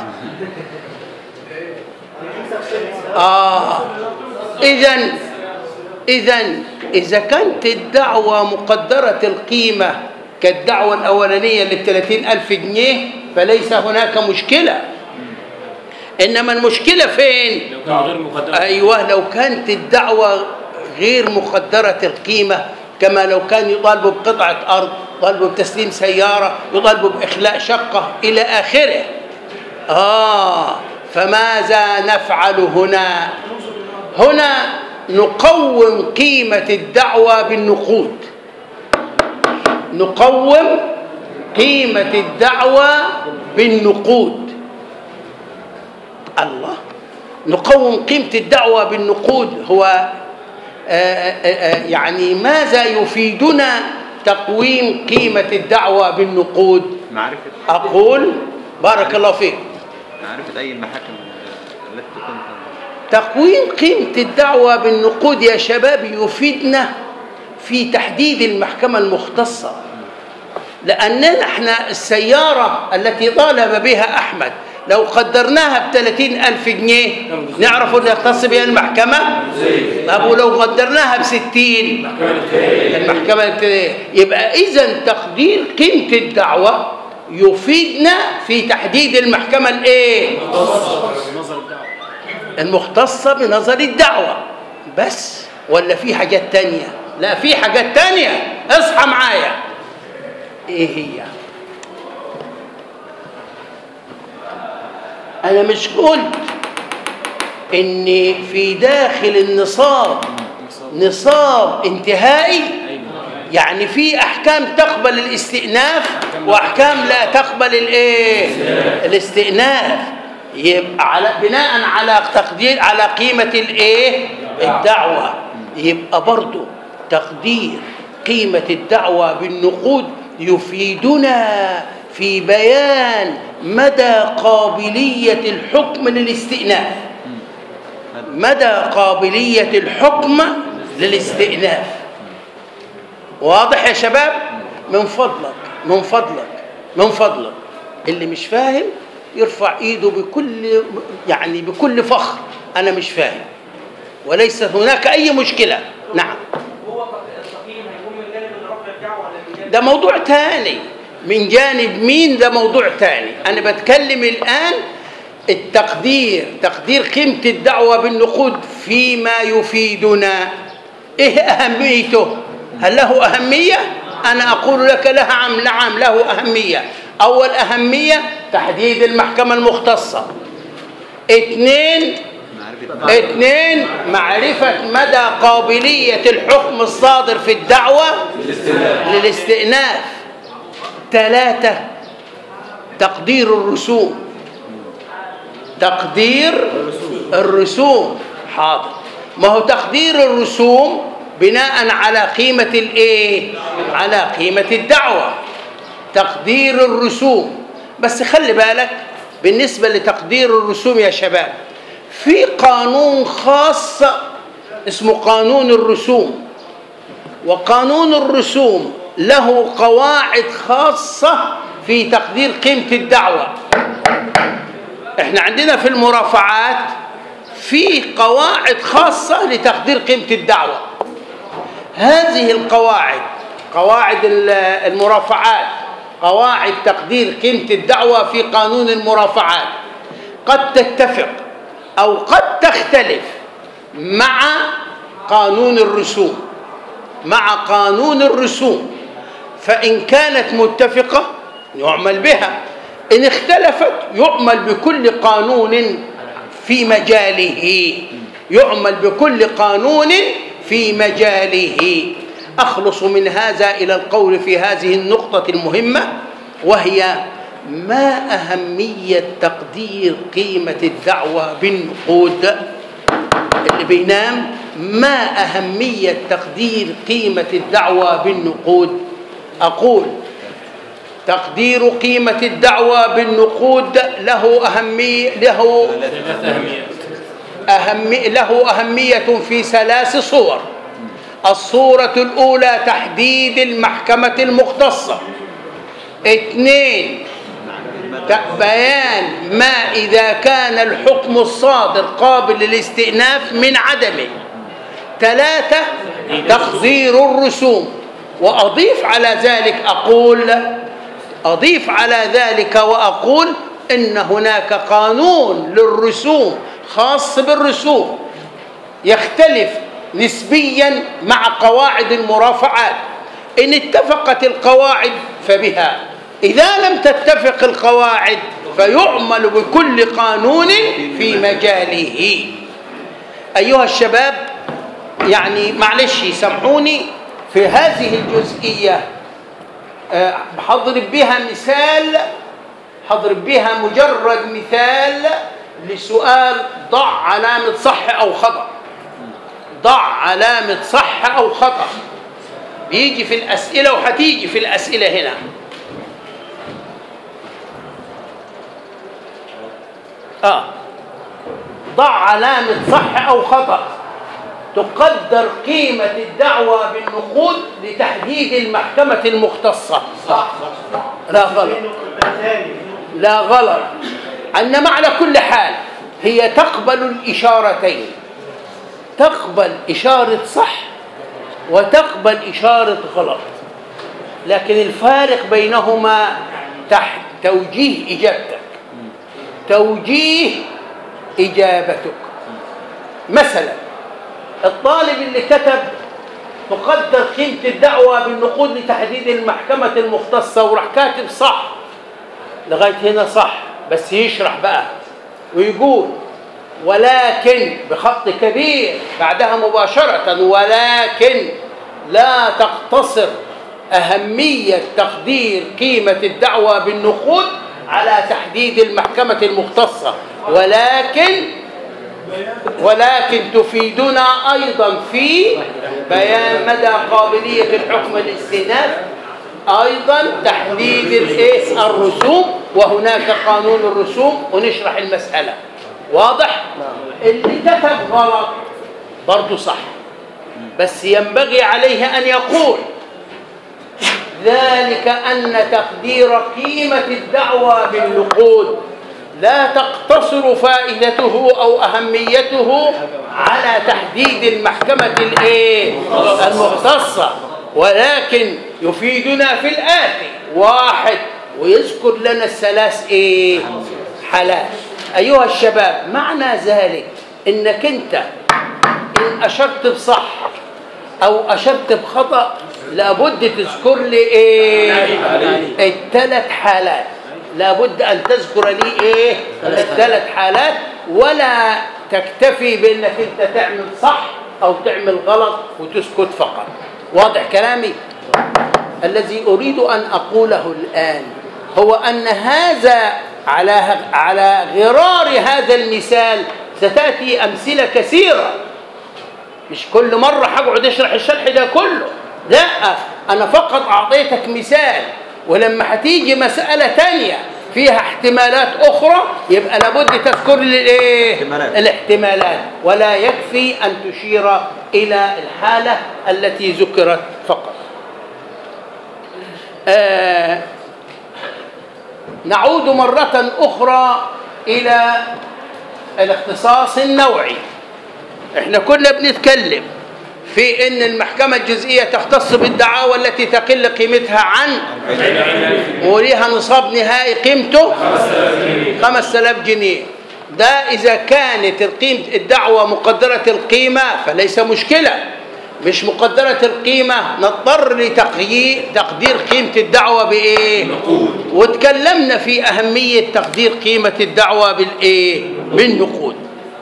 إذا كانت الدعوة مقدرة القيمة كالدعوة الأولانية اللي ب30,000 جنيه فليس هناك مشكلة. إنما المشكلة فين؟ أيوة، لو كانت الدعوة غير مقدرة القيمة، كما لو كان يطالبوا بقطعة أرض، يطالبوا بتسليم سيارة، يطالبوا بإخلاء شقة إلى آخره. فماذا نفعل هنا؟ نقوم قيمة الدعوة بالنقود. الله. نقوم قيمة الدعوة بالنقود. هو يعني ماذا يفيدنا تقويم قيمة الدعوة بالنقود؟ أقول بارك الله فيك. معرفة أي المحاكم التي تكون تقويم قيمة الدعوة بالنقود يا شباب يفيدنا في تحديد المحكمة المختصة. لأننا احنا السيارة التي طالب بها أحمد لو قدرناها ب30,000 جنيه نعرف أن يختص بها المحكمة. طب ولو قدرناها ب60 المحكمة الابتدائية. يبقى إذن تقدير قيمة الدعوة يفيدنا في تحديد المحكمة الايه؟ المختصة بنظر الدعوة بس، ولا في حاجات تانية؟ لا، في حاجات تانية. اصحى معايا. ايه هي؟ انا مش قلت ان في داخل النصاب نصاب انتهائي؟ يعني في احكام تقبل الاستئناف واحكام لا تقبل الايه؟ الاستئناف. يبقى بناء على تقدير على قيمة الايه؟ الدعوة. يبقى برضو تقدير قيمة الدعوة بالنقود يفيدنا في بيان مدى قابلية الحكم للاستئناف. مدى قابلية الحكم للاستئناف. واضح يا شباب؟ من فضلك من فضلك من فضلك اللي مش فاهم يرفع ايده بكل فخر. انا مش فاهم وليس هناك اي مشكلة. نعم. هو التقييم هيكون من جانب رفع الدعوة ولا من جانب؟ ده موضوع تاني. من جانب مين؟ ده موضوع تاني. انا بتكلم الان تقدير قيمة الدعوة بالنقود فيما يفيدنا. ايه اهميته؟ هل له اهمية؟ انا اقول لك لها نعم له اهمية. اول اهمية تحديد المحكمة المختصة. اثنين معرفة مدى قابلية الحكم الصادر في الدعوة للاستئناف. 3 تقدير الرسوم. حاضر. ما هو تقدير الرسوم بناء على قيمة الايه؟ على قيمة الدعوة. تقدير الرسوم. بس خلي بالك بالنسبة لتقدير الرسوم يا شباب، في قانون خاص اسمه قانون الرسوم. وقانون الرسوم له قواعد خاصة في تقدير قيمة الدعوة. احنا عندنا في المرافعات في قواعد خاصة لتقدير قيمة الدعوة. هذه القواعد، قواعد المرافعات، قواعد تقدير قيمة الدعوة في قانون المرافعات قد تتفق أو قد تختلف مع قانون الرسوم. فإن كانت متفقة يعمل بها، إن اختلفت يعمل بكل قانون في مجاله. أخلص من هذا إلى القول في هذه النقطة المهمة، وهي ما أهمية تقدير قيمة الدعوة بالنقود؟ اللي بينام، ما أهمية تقدير قيمة الدعوة بالنقود؟ أقول تقدير قيمة الدعوة بالنقود له أهمية في 3 صور. الصورة الأولى تحديد المحكمة المختصة. 2 بيان ما إذا كان الحكم الصادر قابل للاستئناف من عدمه. 3 تقدير الرسوم. وأضيف على ذلك وأقول إن هناك قانون للرسوم خاص بالرسوم يختلف نسبيا مع قواعد المرافعات. إن اتفقت القواعد فبها، إذا لم تتفق القواعد فيعمل بكل قانون في مجاله. أيها الشباب، يعني معلش سامحوني في هذه الجزئية حضرب بها مجرد مثال لسؤال ضع علامة صح أو خطأ. بيجي في الأسئلة وهتيجي في الأسئلة هنا. ضع علامة صح أو خطأ. تقدر قيمة الدعوة بالنقود لتحديد المحكمة المختصة. صح. لا غلط. إنما على كل حال هي تقبل الإشارتين، تقبل إشارة صح وتقبل إشارة غلط، لكن الفارق بينهما تحت توجيه إجابتك. مثلا الطالب اللي كتب تقدر قيمة الدعوة بالنقود لتحديد المحكمة المختصة، وراح كاتب صح لغاية هنا صح، بس يشرح بقى ويقول ولكن بخط كبير بعدها مباشرة، ولكن لا تقتصر أهمية تقدير قيمة الدعوة بالنقود على تحديد المحكمة المختصة، ولكن تفيدنا أيضا في بيان مدى قابلية الحكم الاستئناف، أيضا تحديد الرسوم، وهناك قانون الرسوم، ونشرح المسألة. واضح؟ اللي كتب غلط برضو صح، بس ينبغي عليه أن يقول ذلك أن تقدير قيمة الدعوة بالنقود لا تقتصر فائدته أو أهميته على تحديد المحكمة المختصة، ولكن يفيدنا في الآتي: واحد، ويذكر لنا الثلاث حالات. أيها الشباب، معنى ذلك إنك أنت إن أشرت بصح أو أشرت بخطأ لابد تذكر لي الثلاث حالات، لابد أن تذكر لي الثلاث حالات، ولا تكتفي بأنك أنت تعمل صح أو تعمل غلط وتسكت فقط. واضح كلامي؟ الذي أريد أن أقوله الآن هو أن هذا على غرار هذا المثال ستأتي أمثلة كثيرة، مش كل مرة هقعد أشرح الشرح ده كله، لا، أنا فقط أعطيتك مثال، ولما هتيجي مسألة تانية فيها احتمالات أخرى يبقى لابد تذكر الاحتمالات، ولا يكفي أن تشير إلى الحالة التي ذكرت فقط. نعود مرة أخرى إلى الاختصاص النوعي. احنا كنا بنتكلم في ان المحكمة الجزئية تختص بالدعاوى التي تقل قيمتها عن وليها نصاب نهائي قيمته 5000 جنيه. ده إذا كانت الدعوة مقدرة القيمة فليس مشكلة، مش مقدرة القيمة نضطر لتقدير قيمة الدعوة وتكلمنا في أهمية تقدير قيمة الدعوة بالنقود.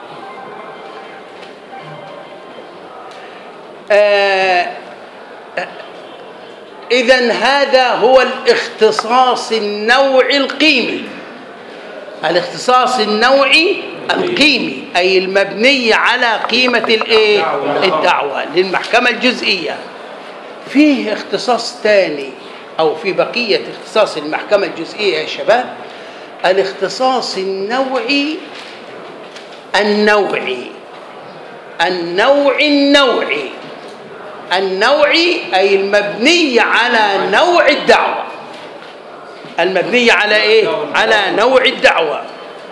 إذن هذا هو الاختصاص النوعي القيمي. الاختصاص النوعي القيمي أي المبني على قيمة الدعوة للمحكمة الجزئية. فيه اختصاص ثاني أو في بقية اختصاص المحكمة الجزئية يا شباب، الاختصاص النوعي النوعي أي المبني على نوع الدعوة، المبني على على نوع الدعوة.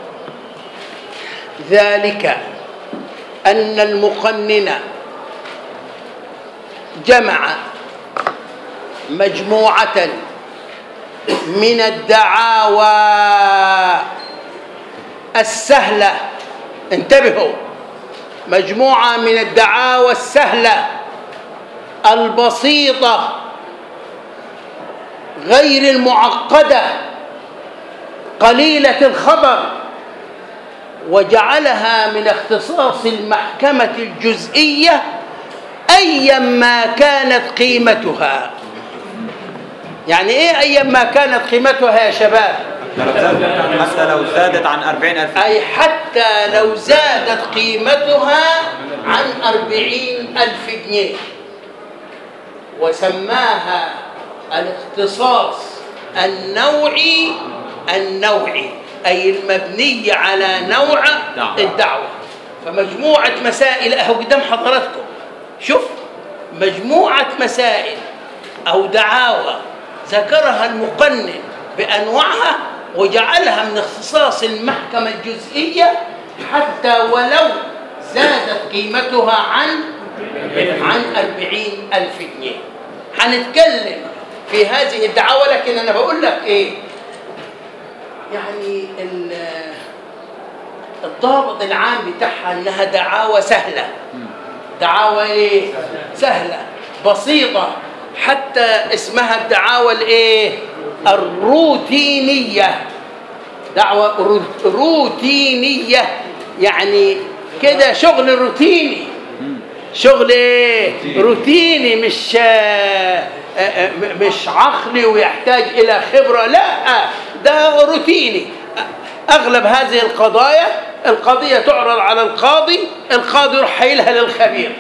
ذلك أن المقنن جمع مجموعة من الدعاوى السهلة، انتبهوا، مجموعة من الدعاوى السهلة البسيطة غير المعقدة قليلة الخطر، وجعلها من اختصاص المحكمة الجزئية أيما كانت قيمتها. يعني إيه أيما كانت قيمتها يا شباب؟ حتى لو زادت عن 40,000، أي حتى لو زادت قيمتها عن 40,000 جنيه. وسماها الاختصاص النوعي أي المبني على نوع الدعوة. فمجموعة مسائل أهو قدام حضراتكم، شوف، مجموعة مسائل أو دعاوى ذكرها المقنن بأنواعها وجعلها من اختصاص المحكمة الجزئية حتى ولو زادت قيمتها عن 40,000 جنيه. هنتكلم في هذه الدعاوى، لكن أنا بقول لك يعني الضابط العام بتاعها أنها دعاوى سهلة. دعاوى سهلة. بسيطة، حتى اسمها الدعاوى الايه؟ الروتينية. دعوة روتينية يعني كده شغل روتيني، شغل ايه؟ روتيني، مش عقلي ويحتاج الى خبرة، لا ده روتيني. اغلب هذه القضية تعرض على القاضي يروح حيلها للخبير،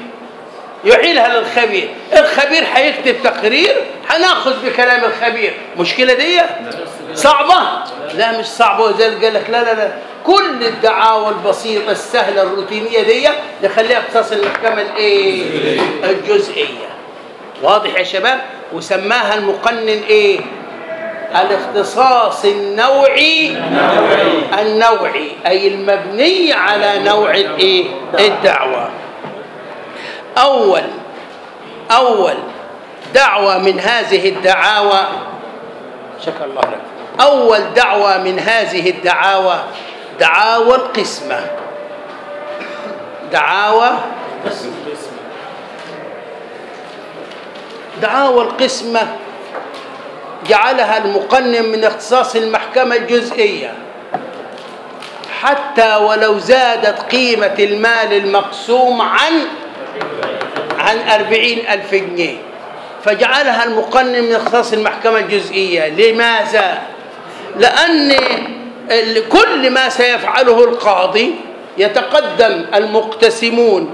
الخبير هيكتب تقرير، هناخذ بكلام الخبير. مشكلة دي صعبة؟ لا مش صعبة. وذلك قال لك لا كل الدعاوى البسيطة السهلة الروتينية دي نخليها اختصاص المحكمة الايه؟ الجزئية. واضح يا شباب؟ وسماها المقنن ايه؟ الاختصاص النوعي أي المبني على نوع الايه؟ الدعوة. أول دعوة من هذه الدعاوى، شكر الله لك، أول دعوة من هذه الدعاوى دعاوى القسمة. دعاوى القسمة جعلها المقنن من اختصاص المحكمة الجزئية حتى ولو زادت قيمة المال المقسوم عن 40,000 جنيه، فجعلها المقنن من اختصاص المحكمة الجزئية. لماذا؟ لأن كل ما سيفعله القاضي يتقدم المقتسمون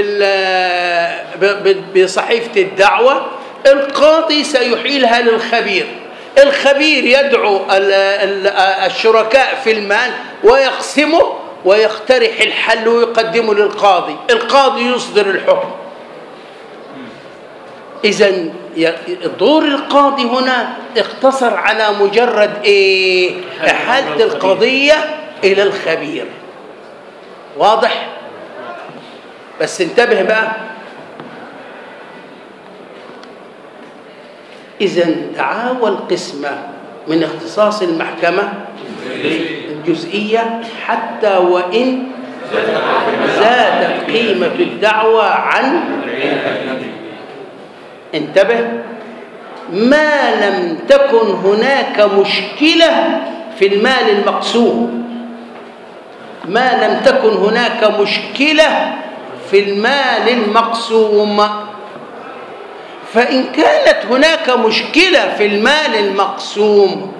بصحيفة الدعوة، القاضي سيحيلها للخبير، الخبير يدعو الشركاء في المال ويقسمه ويقترح الحل ويقدمه للقاضي، القاضي يصدر الحكم. إذن دور القاضي هنا اقتصر على مجرد إيه؟ إحالة القضية إلى الخبير. واضح؟ بس انتبه بقى، إذن دعاوى القسمة من اختصاص المحكمة الجزئية حتى وإن زادت قيمة الدعوى عن، انتبه، ما لم تكن هناك مشكلة في المال المقسوم، ما لم تكن هناك مشكلة في المال المقسوم. فإن كانت هناك مشكلة في المال المقسوم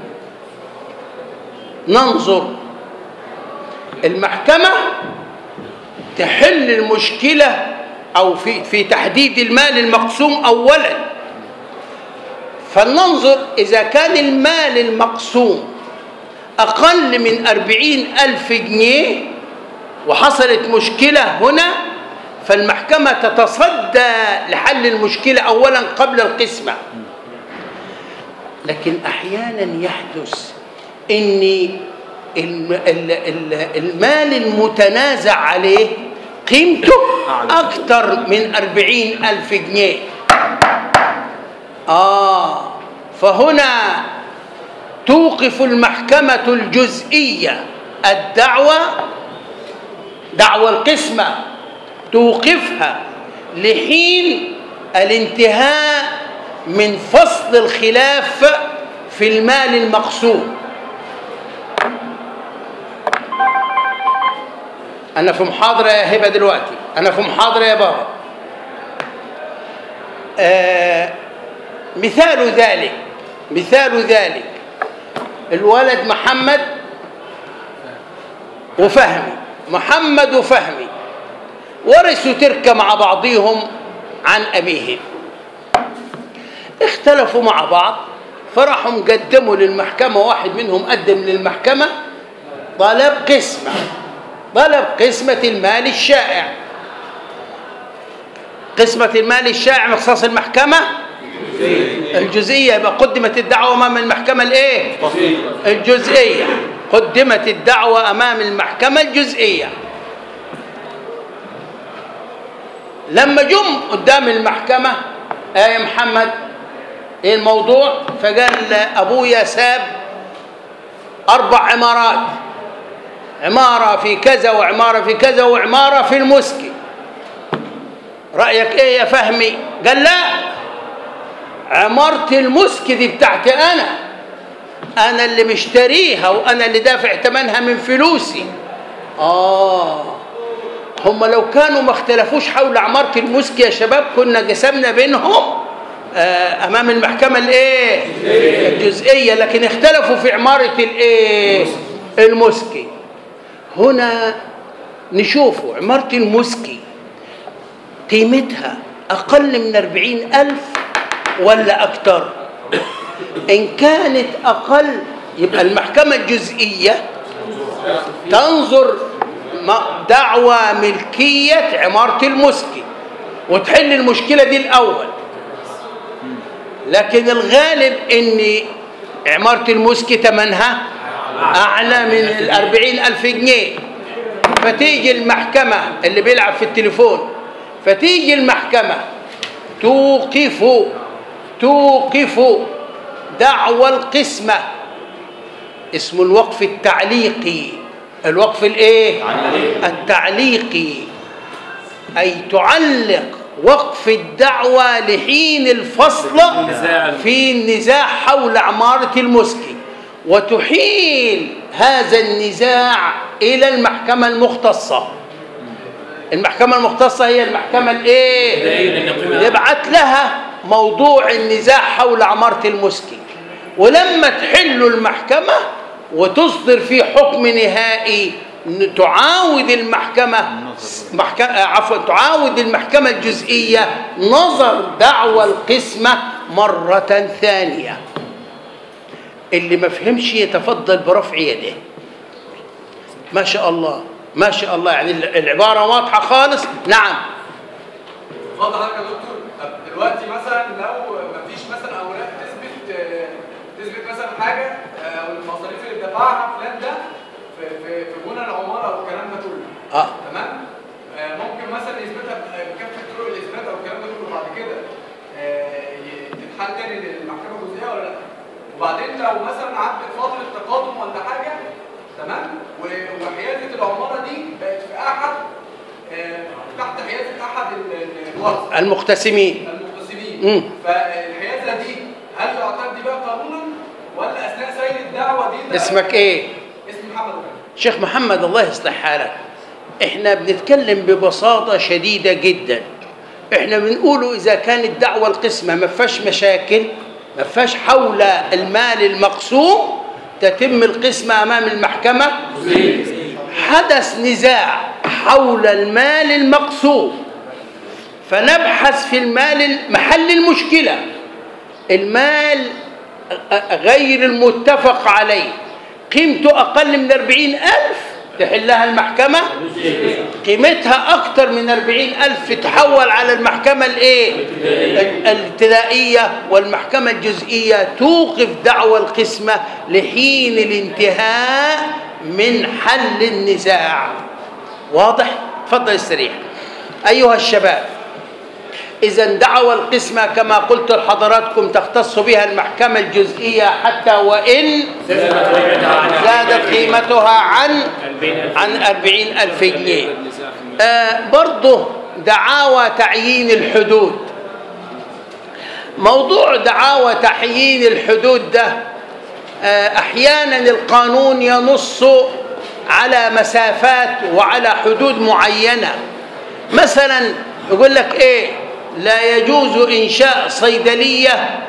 ننظر، المحكمة تحل المشكلة أو في تحديد المال المقسوم أولا، فلننظر إذا كان المال المقسوم أقل من 40,000 جنيه وحصلت مشكلة هنا، فالمحكمة تتصدى لحل المشكلة أولا قبل القسمة. لكن أحيانا يحدث أن المال المتنازع عليه قيمته أكثر من 40,000 جنيه، فهنا توقف المحكمة الجزئية دعوى القسمة، توقفها لحين الانتهاء من فصل الخلاف في المال المقسوم. أنا في محاضرة يا هبة دلوقتي، أنا في محاضرة يا بابا. مثال ذلك الولد محمد وفهمي ورثوا تركة مع بعضهم عن أبيهم، اختلفوا مع بعض، فراحوا مقدموا للمحكمة، واحد منهم قدم للمحكمة طلب قسمة المال الشائع. قسمة المال الشائع من اختصاص المحكمة الجزئية، يبقى قدمت الدعوة أمام المحكمة الإيه؟ الجزئية. قدمت الدعوة أمام المحكمة الجزئية. لما جم قدام المحكمة، يا محمد إيه الموضوع؟ فقال أبويا ساب 4 عمارات، عمارة في كذا وعمارة في كذا وعمارة في المسكي، رأيك إيه يا فهمي؟ قال لا، عمارة المسك دي بتاعتي أنا اللي مشتريها وأنا اللي دافع ثمنها من فلوسي. هم لو كانوا ما اختلفوش حول عمارة المسك يا شباب كنا قسمنا بينهم أمام المحكمة الجزئية، لكن اختلفوا في عمارة المسكي. هنا نشوفوا عمارة المسكي قيمتها أقل من 40,000 ولا أكتر؟ إن كانت أقل يبقى المحكمة الجزئية تنظر دعوى ملكية عمارة المسكي وتحل المشكلة دي الأول. لكن الغالب إن عمارة المسكي ثمنها أعلى من 40,000 جنيه، فتيجي المحكمة اللي بيلعب في التليفون، فتيجي المحكمة توقف دعوى القسمة، اسمه الوقف التعليقي. الوقف التعليقي، أي تعلق وقف الدعوى لحين الفصل في النزاع حول عمارة المسكي، وتحيل هذا النزاع إلى المحكمة المختصة. المحكمة المختصة هي المحكمة يبعت لها موضوع النزاع حول عمارة المسكي، ولما تحل المحكمة وتصدر فيه حكم نهائي تعاود تعاود المحكمة الجزئية نظر دعوى القسمة مرة ثانية. اللي ما فهمش يتفضل برفع يده. ما شاء الله ما شاء الله، يعني العبارة واضحة خالص. نعم. اتفضل حضرتك يا دكتور. طب دلوقتي مثلا لو ما فيش مثلا اوراق تثبت مثلا حاجه او المصاريف اللي دفعها فلان ده في بنى العماره والكلام ده كله. تمام؟ ممكن مثلا يثبتها بكافه طرق الاثبات او الكلام ده كله، بعد كده تتحال تاني للمحكمه الجزئيه ولا لا؟ وبعدين لو مثلا عدت فتره تقادم ولا حاجه، تمام؟ وحيازه العماره دي بقت في احد تحت حيازه احد الورثه المقتسمين. فالحيازه دي هل يعتبر دي بقى قانونا ولا اثناء سير الدعوه دي؟ اسمك ايه؟ اسمي محمد. شيخ محمد الله يصلح حالك. احنا بنتكلم ببساطه شديده جدا. احنا بنقوله اذا كانت دعوى القسمه ما فيهاش مشاكل، ما فيهاش حول المال المقسوم، تتم القسمه امام المحكمه. حدث نزاع حول المال المقسوم، فنبحث في المال محل المشكلة. المال غير المتفق عليه قيمته أقل من 40,000 تحلها المحكمة، قيمتها أكثر من 40,000 تحول على المحكمة الابتدائية، والمحكمة الجزئية توقف دعوى القسمة لحين الانتهاء من حل النزاع. واضح؟ تفضل استريح. أيها الشباب، إذا دعوى القسمة كما قلت لحضراتكم تختص بها المحكمة الجزئية حتى وإن زادت قيمتها عن 40,000 جنيه. برضه دعاوى تعيين الحدود. موضوع دعاوى تعيين الحدود ده أحيانا القانون ينص على مسافات وعلى حدود معينة. مثلا يقول لك إيه؟ لا يجوز إنشاء صيدلية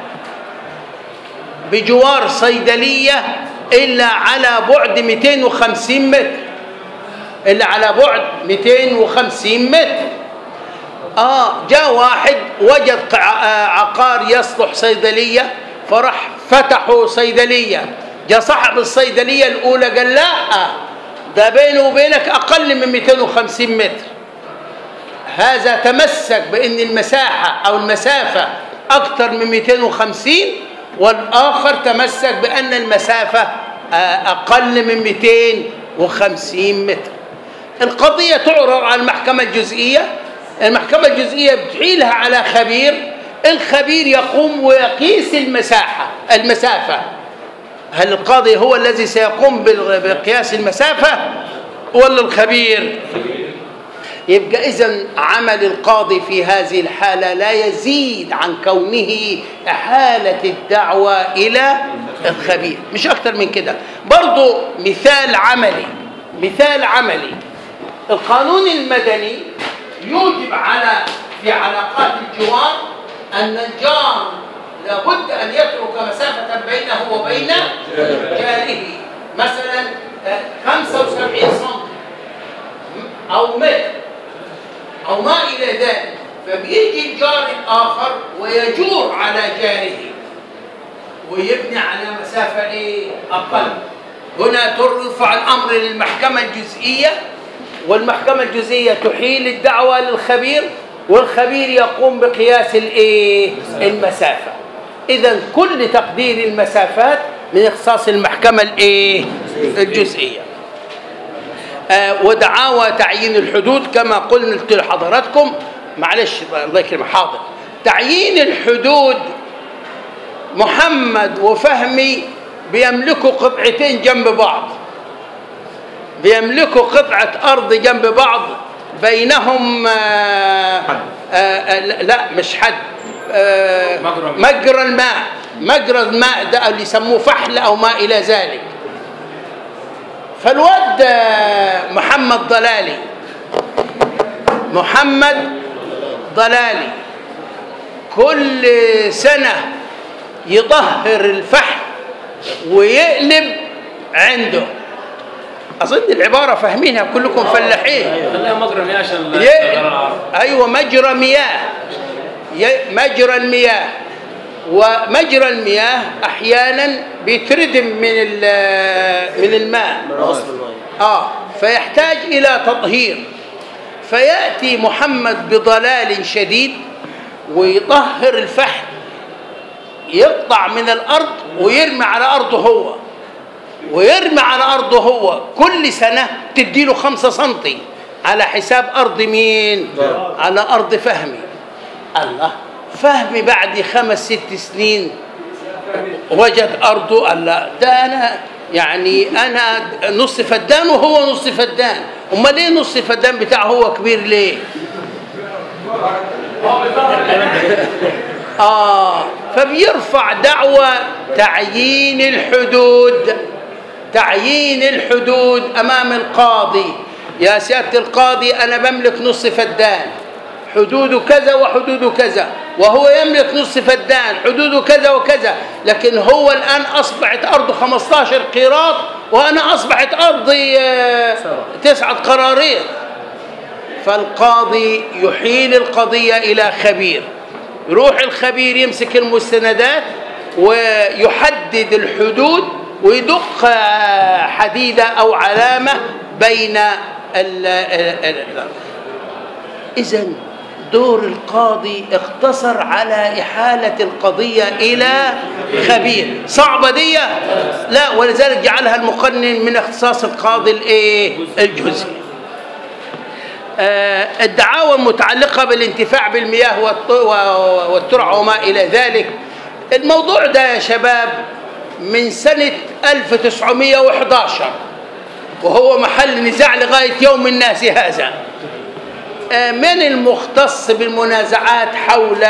بجوار صيدلية إلا على بعد 250 متر، إلا على بعد 250 متر. جاء واحد وجد عقار يصلح صيدلية فراح فتحوا صيدلية. جاء صاحب الصيدلية الأولى قال لا، ده بينه وبينك أقل من 250 متر. هذا تمسك بأن المساحة أو المسافة أكثر من 250، والآخر تمسك بأن المسافة أقل من 250 متر. القضية تعرض على المحكمة الجزئية. المحكمة الجزئية بتحيلها على خبير. الخبير يقوم ويقيس المسافة. هل القاضي هو الذي سيقوم بقياس المسافة ولا الخبير؟ يبقى إذن عمل القاضي في هذه الحالة لا يزيد عن كونه إحالة الدعوة إلى الخبير، مش أكتر من كده. برضو مثال عملي، القانون المدني يوجب في علاقات الجوار أن الجار لابد أن يترك مسافة بينه وبين جاره، مثلا 75 سم أو متر أو ما إلى ذلك، فبيجي الجار الآخر ويجور على جاره ويبني على مسافة أقل. هنا ترفع الأمر للمحكمة الجزئية، والمحكمة الجزئية تحيل الدعوة للخبير، والخبير يقوم بقياس المسافة. إذن كل تقدير المسافات من اختصاص المحكمة الجزئية. ودعاوى تعيين الحدود كما قلت لحضراتكم، معلش الله يكرمك حاضر، تعيين الحدود محمد وفهمي بيملكوا قطعتين جنب بعض، بيملكوا قطعة أرض جنب بعض بينهم لا مش حد، مجرى الماء ده اللي يسموه فحل أو ما إلى ذلك. فالواد محمد ضلالي كل سنة يطهر الفحل ويقلب عنده، أظن العبارة فاهمينها كلكم فلاحين. خليها مجرى مياه عشان أيوة مجرى المياه. ومجرى المياه أحيانا بيتردم من الماء فيحتاج إلى تطهير، فيأتي محمد بضلال شديد ويطهر الفحل، يقطع من الأرض ويرمي على أرضه هو، كل سنة تديله 5 سنتي على حساب أرض مين؟ على أرض فهمي. الله، فهمي بعد 5-6 سنين وجد أرضه، الله ده أنا نص فدان وهو نص فدان، أمال ليه نص فدان بتاعه هو كبير ليه؟ فبيرفع دعوى تعيين الحدود أمام القاضي. يا سيادة القاضي أنا بملك نص فدان، حدوده كذا وحدوده كذا، وهو يملك نص فدان حدوده كذا وكذا، لكن هو الآن أصبحت أرضه 15 قيراط وأنا أصبحت أرضي 9 قراريط. فالقاضي يحيل القضية إلى خبير، يروح الخبير يمسك المستندات ويحدد الحدود ويدق حديدة أو علامة بين إذن دور القاضي اقتصر على إحالة القضية إلى خبير. صعبة دي؟ لا، ولذلك جعلها المقنن من اختصاص القاضي الجزئي. الدعاوى المتعلقة بالانتفاع بالمياه والترع وما إلى ذلك، الموضوع ده يا شباب من سنة 1911 وهو محل نزاع لغاية يوم الناس هذا. من المختص بالمنازعات حول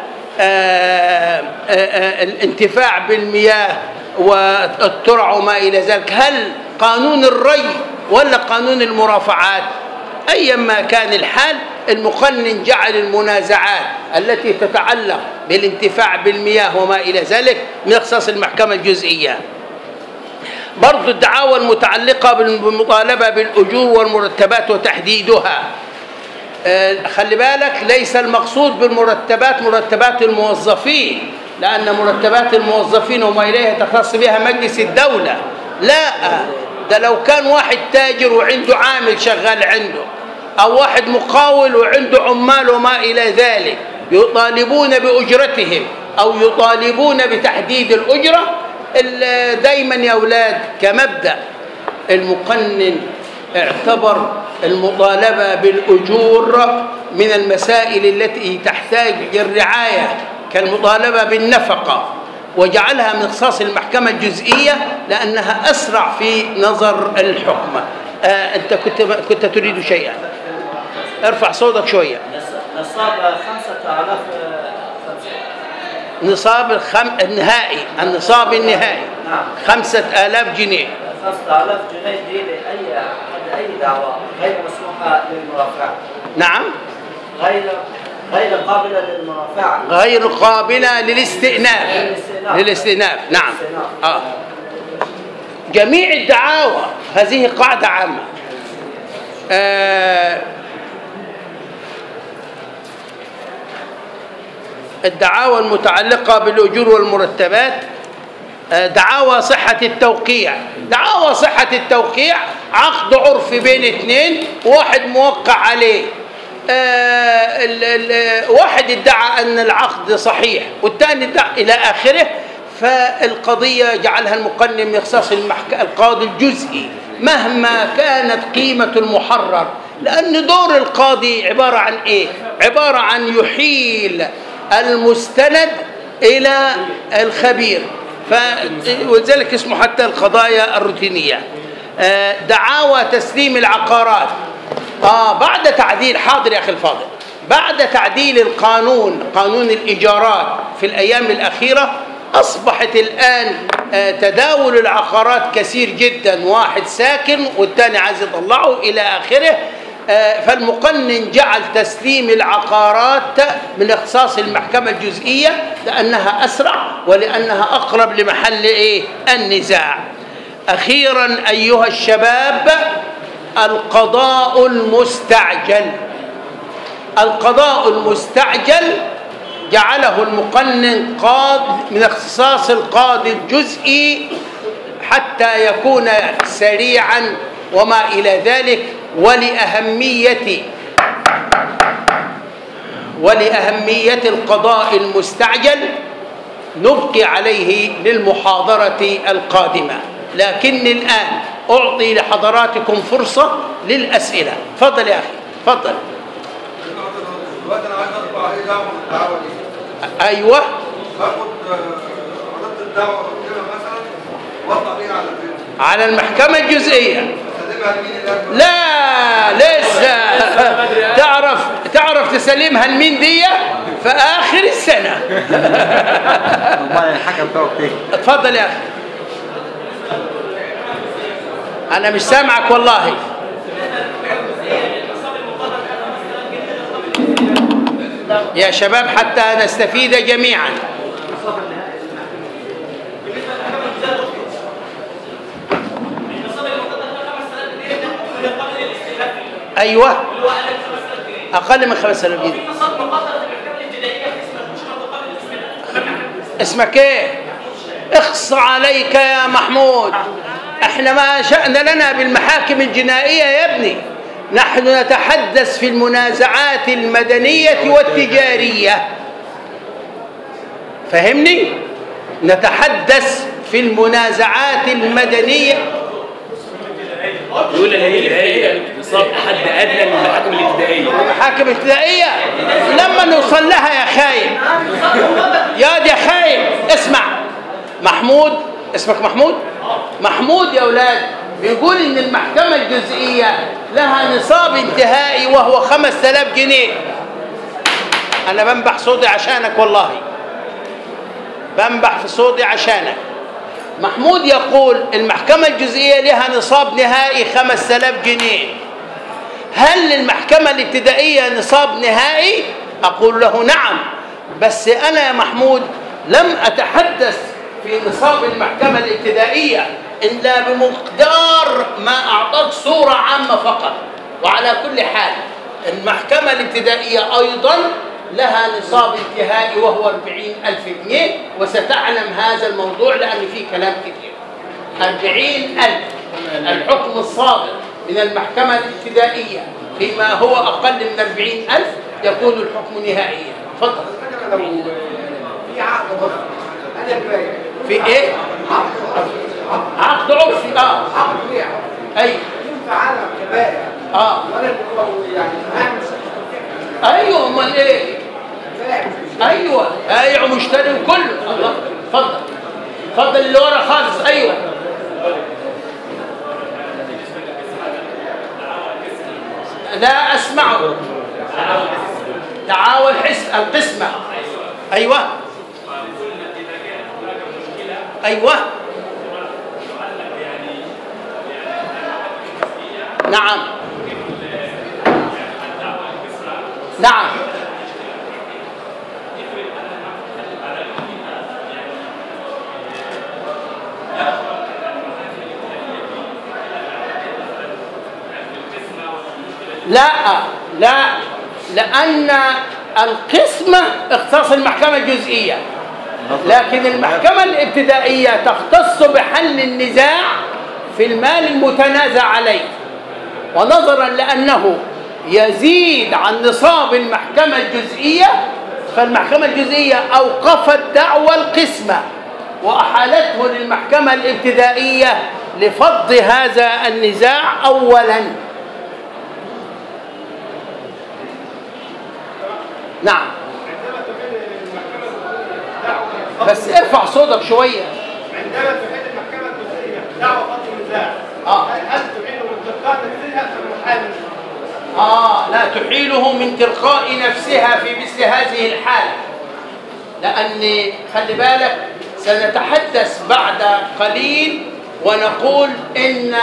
الانتفاع بالمياه والترع وما إلى ذلك؟ هل قانون الري ولا قانون المرافعات؟ أيما كان الحال، المقنن جعل المنازعات التي تتعلق بالانتفاع بالمياه وما إلى ذلك من اختصاص المحكمة الجزئية. برضو الدعاوى المتعلقة بالمطالبة بالأجور والمرتبات وتحديدها، خلي بالك ليس المقصود بالمرتبات مرتبات الموظفين، لأن مرتبات الموظفين وما إليها تختص بها مجلس الدولة، لا، ده لو كان واحد تاجر وعنده عامل شغال عنده، أو واحد مقاول وعنده عمال وما إلى ذلك، يطالبون بأجرتهم أو يطالبون بتحديد الأجرة، دايما يا أولاد كمبدأ المقنن اعتبر المطالبة بالأجور من المسائل التي تحتاج الرعاية كالمطالبة بالنفقة، وجعلها من اختصاص المحكمة الجزئية لأنها أسرع في نظر الحكم. أنت كنت تريد شيئا؟ ارفع صوتك شويه. نصاب 5000 نصاب النهائي، النصاب النهائي نعم 5000 جنيه. 5000 جنيه دي لأي دعوة غير مسموحة للمرافعة. نعم، غير قابلة للمرافعة، غير قابلة للاستئناف. للاستئناف نعم. جميع الدعاوى، هذه قاعدة عامة. الدعاوى المتعلقة بالأجور والمرتبات، دعاوى صحة التوقيع. دعاوى صحة التوقيع عقد عرفي بين اثنين، واحد موقع عليه، واحد ادعى أن العقد صحيح والثاني ادعى إلى آخره، فالقضية جعلها المقنن من اختصاص القاضي الجزئي مهما كانت قيمة المحرر، لأن دور القاضي عبارة عن إيه؟ عبارة عن يحيل المستند إلى الخبير، ولذلك اسمه حتى القضايا الروتينية. دعاوى تسليم العقارات، بعد تعديل، حاضر يا أخي الفاضل، بعد تعديل القانون، قانون الإيجارات في الأيام الأخيرة، أصبحت الآن تداول العقارات كثير جدا، واحد ساكن والثاني عايز يطلعه إلى آخره، فالمقنن جعل تسليم العقارات من اختصاص المحكمة الجزئية لأنها أسرع ولأنها أقرب لمحل إيه؟ النزاع. أخيرا أيها الشباب، القضاء المستعجل. القضاء المستعجل جعله المقنن من اختصاص القاضي الجزئي حتى يكون سريعا وما إلى ذلك، ولأهمية القضاء المستعجل نبقي عليه للمحاضرة القادمة، لكن الآن أعطي لحضراتكم فرصة للأسئلة. تفضل يا أخي، تفضل. دلوقتي انا عايز اطبع اي دعوه من الدعوه دي. ايوه، باخد عرضت الدعوه كده مثلا واطلع بيها على فين؟ على المحكمه الجزئيه. اسلمها لمين الاول؟ لا لسه. تعرف تسلمها لمين دي في اخر السنه. امال الحكم بتاعه كتير. اتفضل يا اخي، انا مش سامعك والله. يا شباب حتى نستفيد جميعا. ايوه، اقل من 5000 جنيه. اسمك ايه؟ اخص عليك يا محمود، احنا ما شأن لنا بالمحاكم الجنائية يا ابني، نحن نتحدث في المنازعات المدنية والتجارية، فهمني؟ نتحدث في المنازعات المدنية. يقول اللي هي نصاب حد ادنى من المحاكم الابتدائيه. المحاكم الابتدائيه لما نوصل لها يا خايب، يا دي خايب. اسمع محمود، اسمك محمود؟ محمود يا اولاد بيقول ان المحكمه الجزئيه لها نصاب انتهائي وهو 5000 جنيه. انا بنبح صوتي عشانك والله، بنبح في صوتي عشانك. محمود يقول المحكمة الجزئية لها نصاب نهائي 5000 جنيه. هل للمحكمة الابتدائية نصاب نهائي؟ أقول له نعم، بس أنا يا محمود لم أتحدث في نصاب المحكمة الابتدائية إلا بمقدار ما أعطاك صورة عامة فقط. وعلى كل حال المحكمة الابتدائية أيضا لها نصاب انتهائي وهو 40,000 جنيه، وستعلم هذا الموضوع لأن فيه كلام كثير. 40,000 الحكم الصادر من المحكمة الابتدائية فيما هو أقل من 40,000 يكون الحكم نهائيا. تفضل. لو في عقد عرفي انا كفايه في إيه؟ عقد عرفي. عقد بيع. أيوه. ينفع على كبائر. وانا اللي هو يعني اعمل ايوه، امال ايه؟ ايوه، بايع ومشتري وكله. الله، اتفضل اتفضل اللي ورا خالص. ايوه، لا اسمعه. دعاوى القسمة. أيوة أيوة نعم نعم لا لا، لأن القسمة اختصاص المحكمة الجزئية، لكن المحكمة الابتدائية تختص بحل النزاع في المال المتنازع عليه، ونظرا لأنه يزيد عن نصاب المحكمة الجزئية فالمحكمة الجزئية أوقفت دعوى القسمة وأحالته للمحكمة الابتدائية لفض هذا النزاع أولا. نعم بس ارفع صوتك شوية. عندما تحيل المحكمة الجزئية دعوى فض النزاع هل تحيله من تلقاء نفسها أم محامل؟ لا تحيله من تلقاء نفسها في مثل هذه الحالة، لأن خلي بالك سنتحدث بعد قليل ونقول إن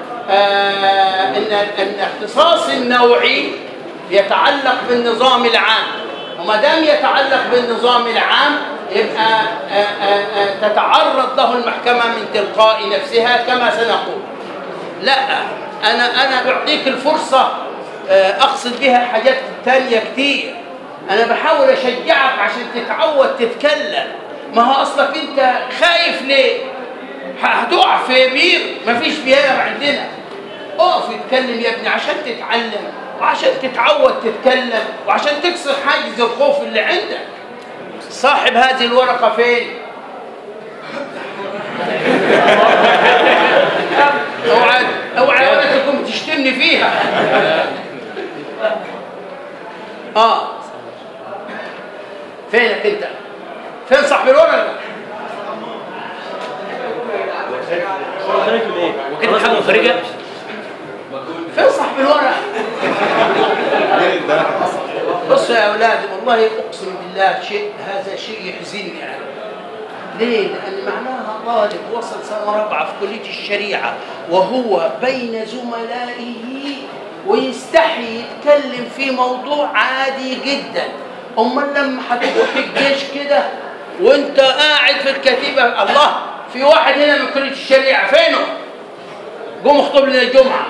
الاختصاص النوعي يتعلق بالنظام العام، وما دام يتعلق بالنظام العام يبقى تتعرض له المحكمة من تلقاء نفسها كما سنقول. لا، أنا بعطيك الفرصة أقصد بها حاجات تانية كتير. أنا بحاول أشجعك عشان تتعود تتكلم. ما هو أصلك أنت خايف ليه؟ هتقع في بير، مفيش بير عندنا. اقف اتكلم يا ابني عشان تتعلم وعشان تتعود تتكلم وعشان تكسر حاجز الخوف اللي عندك. صاحب هذه الورقة فين؟ اوعى ولا تكون تشتمني فيها. فينك انت؟ فين صاحب الورقة؟ وكده حاجه مخرجه. فين صاحب الورقة؟ بصوا يا أولادي، والله أقسم بالله هذا شيء يحزنني يعني. ليه؟ لأن معناها طالب وصل سنة رابعة في كلية الشريعة وهو بين زملائه ويستحي يتكلم في موضوع عادي جدا. أمال لما هتروح الجيش كده وأنت قاعد في الكتيبة، الله، في واحد هنا من كلية الشريعة فينه؟ قوم اخطب لنا الجمعة.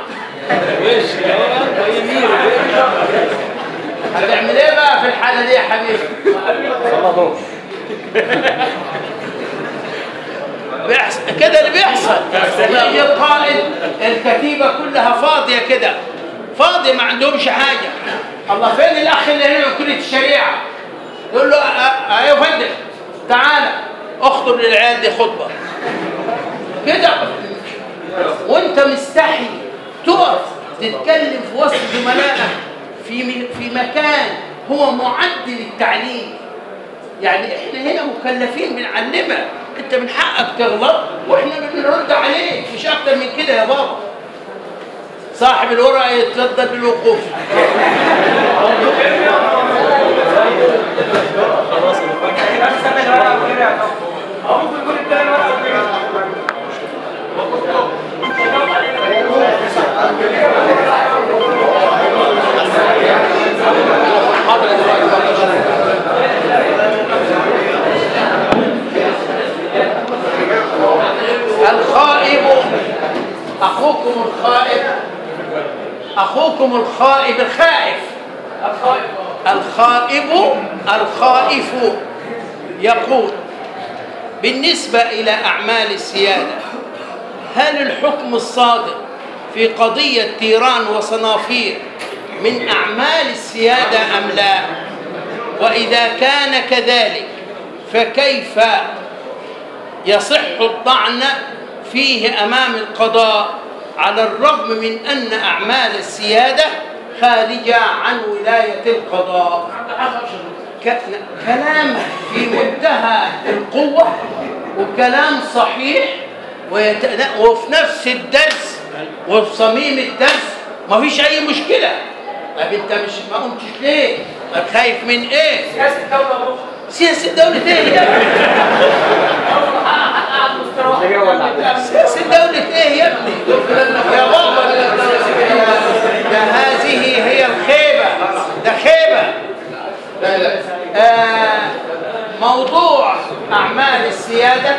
هتعمل ايه بقى في الحالة دي يا حبيبي؟ بيحصل كده اللي بيحصل. يجي القائد الكتيبة كلها فاضية كده، فاضية ما عندهمش حاجة. الله، فين الأخ اللي هنا من كلية الشريعة؟ يقول له يا فندم تعالى اخطب للعيال دي خطبة كده، وانت مستحي تقف تتكلم في وسط زملائك في مكان هو معد للتعليم. يعني احنا هنا مكلفين بنعلمك، انت من حقك تغلط واحنا بنرد عليك، مش اكتر من كده يا بابا. صاحب الورقه يتفضل بالوقوف. الخائب أخوكم الخائب الخائف الخائف يقول: بالنسبة إلى أعمال السيادة، هل الحكم الصادر في قضية تيران وصنافير من أعمال السيادة أم لا؟ وإذا كان كذلك فكيف يصح الطعن فيه أمام القضاء على الرغم من أن أعمال السيادة خارجة عن ولاية القضاء؟ كلام في منتهى القوة وكلام صحيح وفي نفس الدرس وفي صميم الدرس ما فيش أي مشكلة. طب أنت ما قمتش ليه؟ خايف من ايه؟ سياسة الدولة الأخرى. سياسة دولة ايه يا ابني؟ سياسة دولة ايه يا ابني؟ يا بابا ده هذه هي الخيبة، ده خيبة. موضوع أعمال السيادة،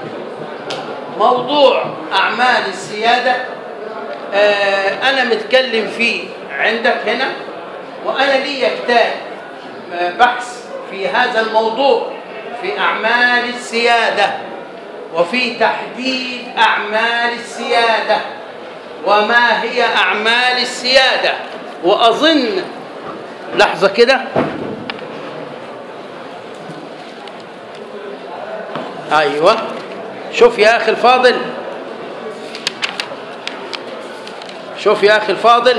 موضوع أعمال السيادة أنا متكلم فيه عندك هنا، وأنا لي كتاب بحث في هذا الموضوع في أعمال السيادة وفي تحديد أعمال السيادة وما هي أعمال السيادة. وأظن لحظة كده، أيوة شوف يا أخي الفاضل، شوف يا أخي الفاضل،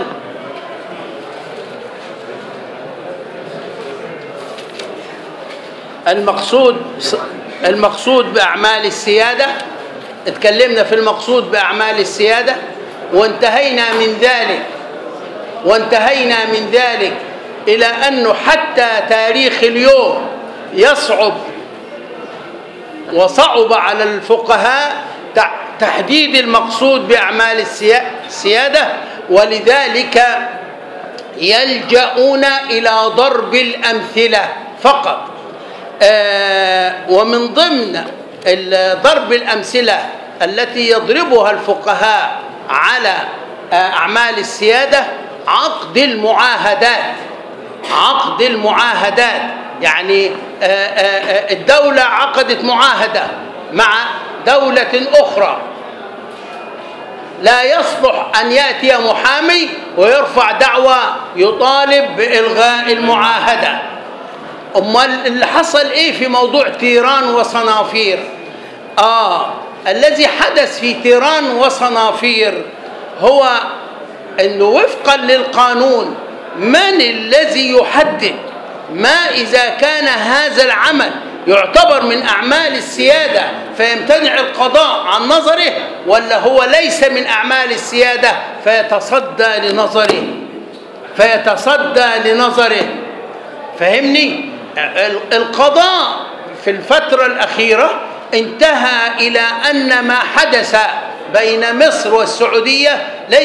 المقصود بأعمال السيادة، اتكلمنا في المقصود بأعمال السيادة وانتهينا من ذلك إلى أنه حتى تاريخ اليوم وصعب على الفقهاء تحديد المقصود بأعمال السيادة، ولذلك يلجؤون إلى ضرب الأمثلة فقط. ومن ضمن ضرب الأمثلة التي يضربها الفقهاء على أعمال السيادة عقد المعاهدات. يعني الدولة عقدت معاهدة مع دولة أخرى، لا يصلح أن يأتي محامي ويرفع دعوى يطالب بإلغاء المعاهدة. أمال اللي حصل إيه في موضوع تيران وصنافير؟ الذي حدث في تيران وصنافير هو أنه وفقا للقانون من الذي يحدد ما إذا كان هذا العمل يعتبر من أعمال السيادة فيمتنع القضاء عن نظره، ولا هو ليس من أعمال السيادة فيتصدى لنظره. فهمني؟ القضاء في الفترة الأخيرة انتهى إلى أن ما حدث بين مصر والسعودية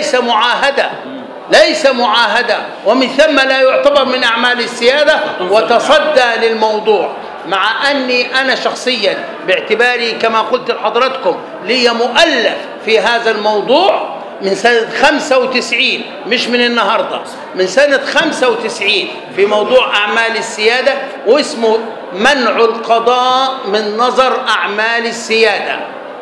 ليس معاهدة، ومن ثم لا يعتبر من أعمال السيادة وتصدى للموضوع. مع أني أنا شخصيا باعتباري كما قلت لحضراتكم لي مؤلف في هذا الموضوع من سنة 95، مش من النهاردة، من سنة 95 في موضوع أعمال السيادة، واسمه منع القضاء من نظر أعمال السيادة.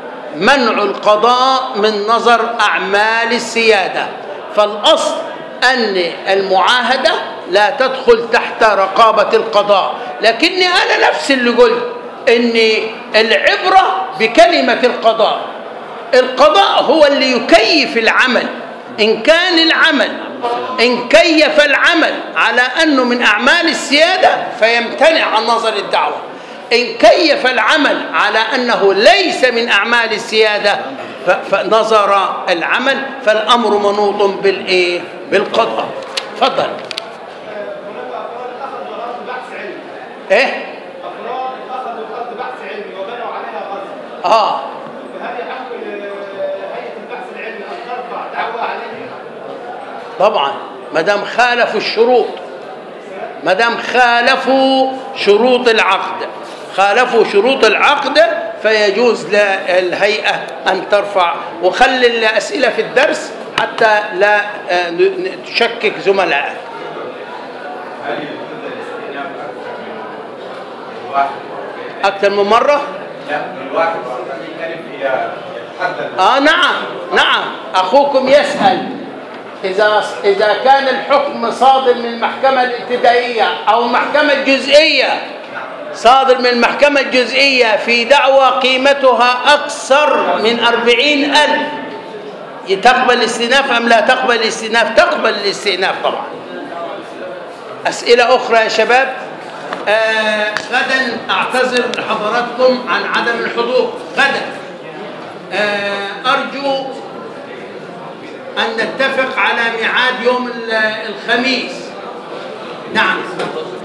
فالأصل أن المعاهدة لا تدخل تحت رقابة القضاء، لكني أنا نفسي اللي قلت أن العبرة بكلمة القضاء هو اللي يكيف العمل. إن كيف العمل على أنه من أعمال السيادة فيمتنع عن نظر الدعوة، إن كيف العمل على أنه ليس من أعمال السيادة فنظر العمل، فالأمر منوط بالقضاء. تفضل. هناك أفراد أخذوا أرض بحث علمي. إيه؟ أفراد أخذوا أرض بحث علمي وبنوا عليها غزو. فهل يحق هيئة البحث العلمي أن ترفع دعوى عليهم؟ طبعا ما دام خالفوا الشروط، ما دام خالفوا شروط العقد فيجوز للهيئة أن ترفع. وخلي الأسئلة في الدرس حتى لا تشكك زملائك. أكثر من مرة؟ الواحد يتكلم فيها يتحدث. نعم أخوكم يسأل إذا كان الحكم صادر من المحكمة الابتدائية أو المحكمة الجزئية، صادر من المحكمة الجزئية في دعوى قيمتها أكثر من 40,000، تقبل الاستئناف أم لا تقبل الاستئناف؟ تقبل الاستئناف طبعا. أسئلة أخرى يا شباب؟ غدا أعتذر لحضراتكم عن عدم الحضور غدا. أرجو أن نتفق على ميعاد يوم الخميس. نعم.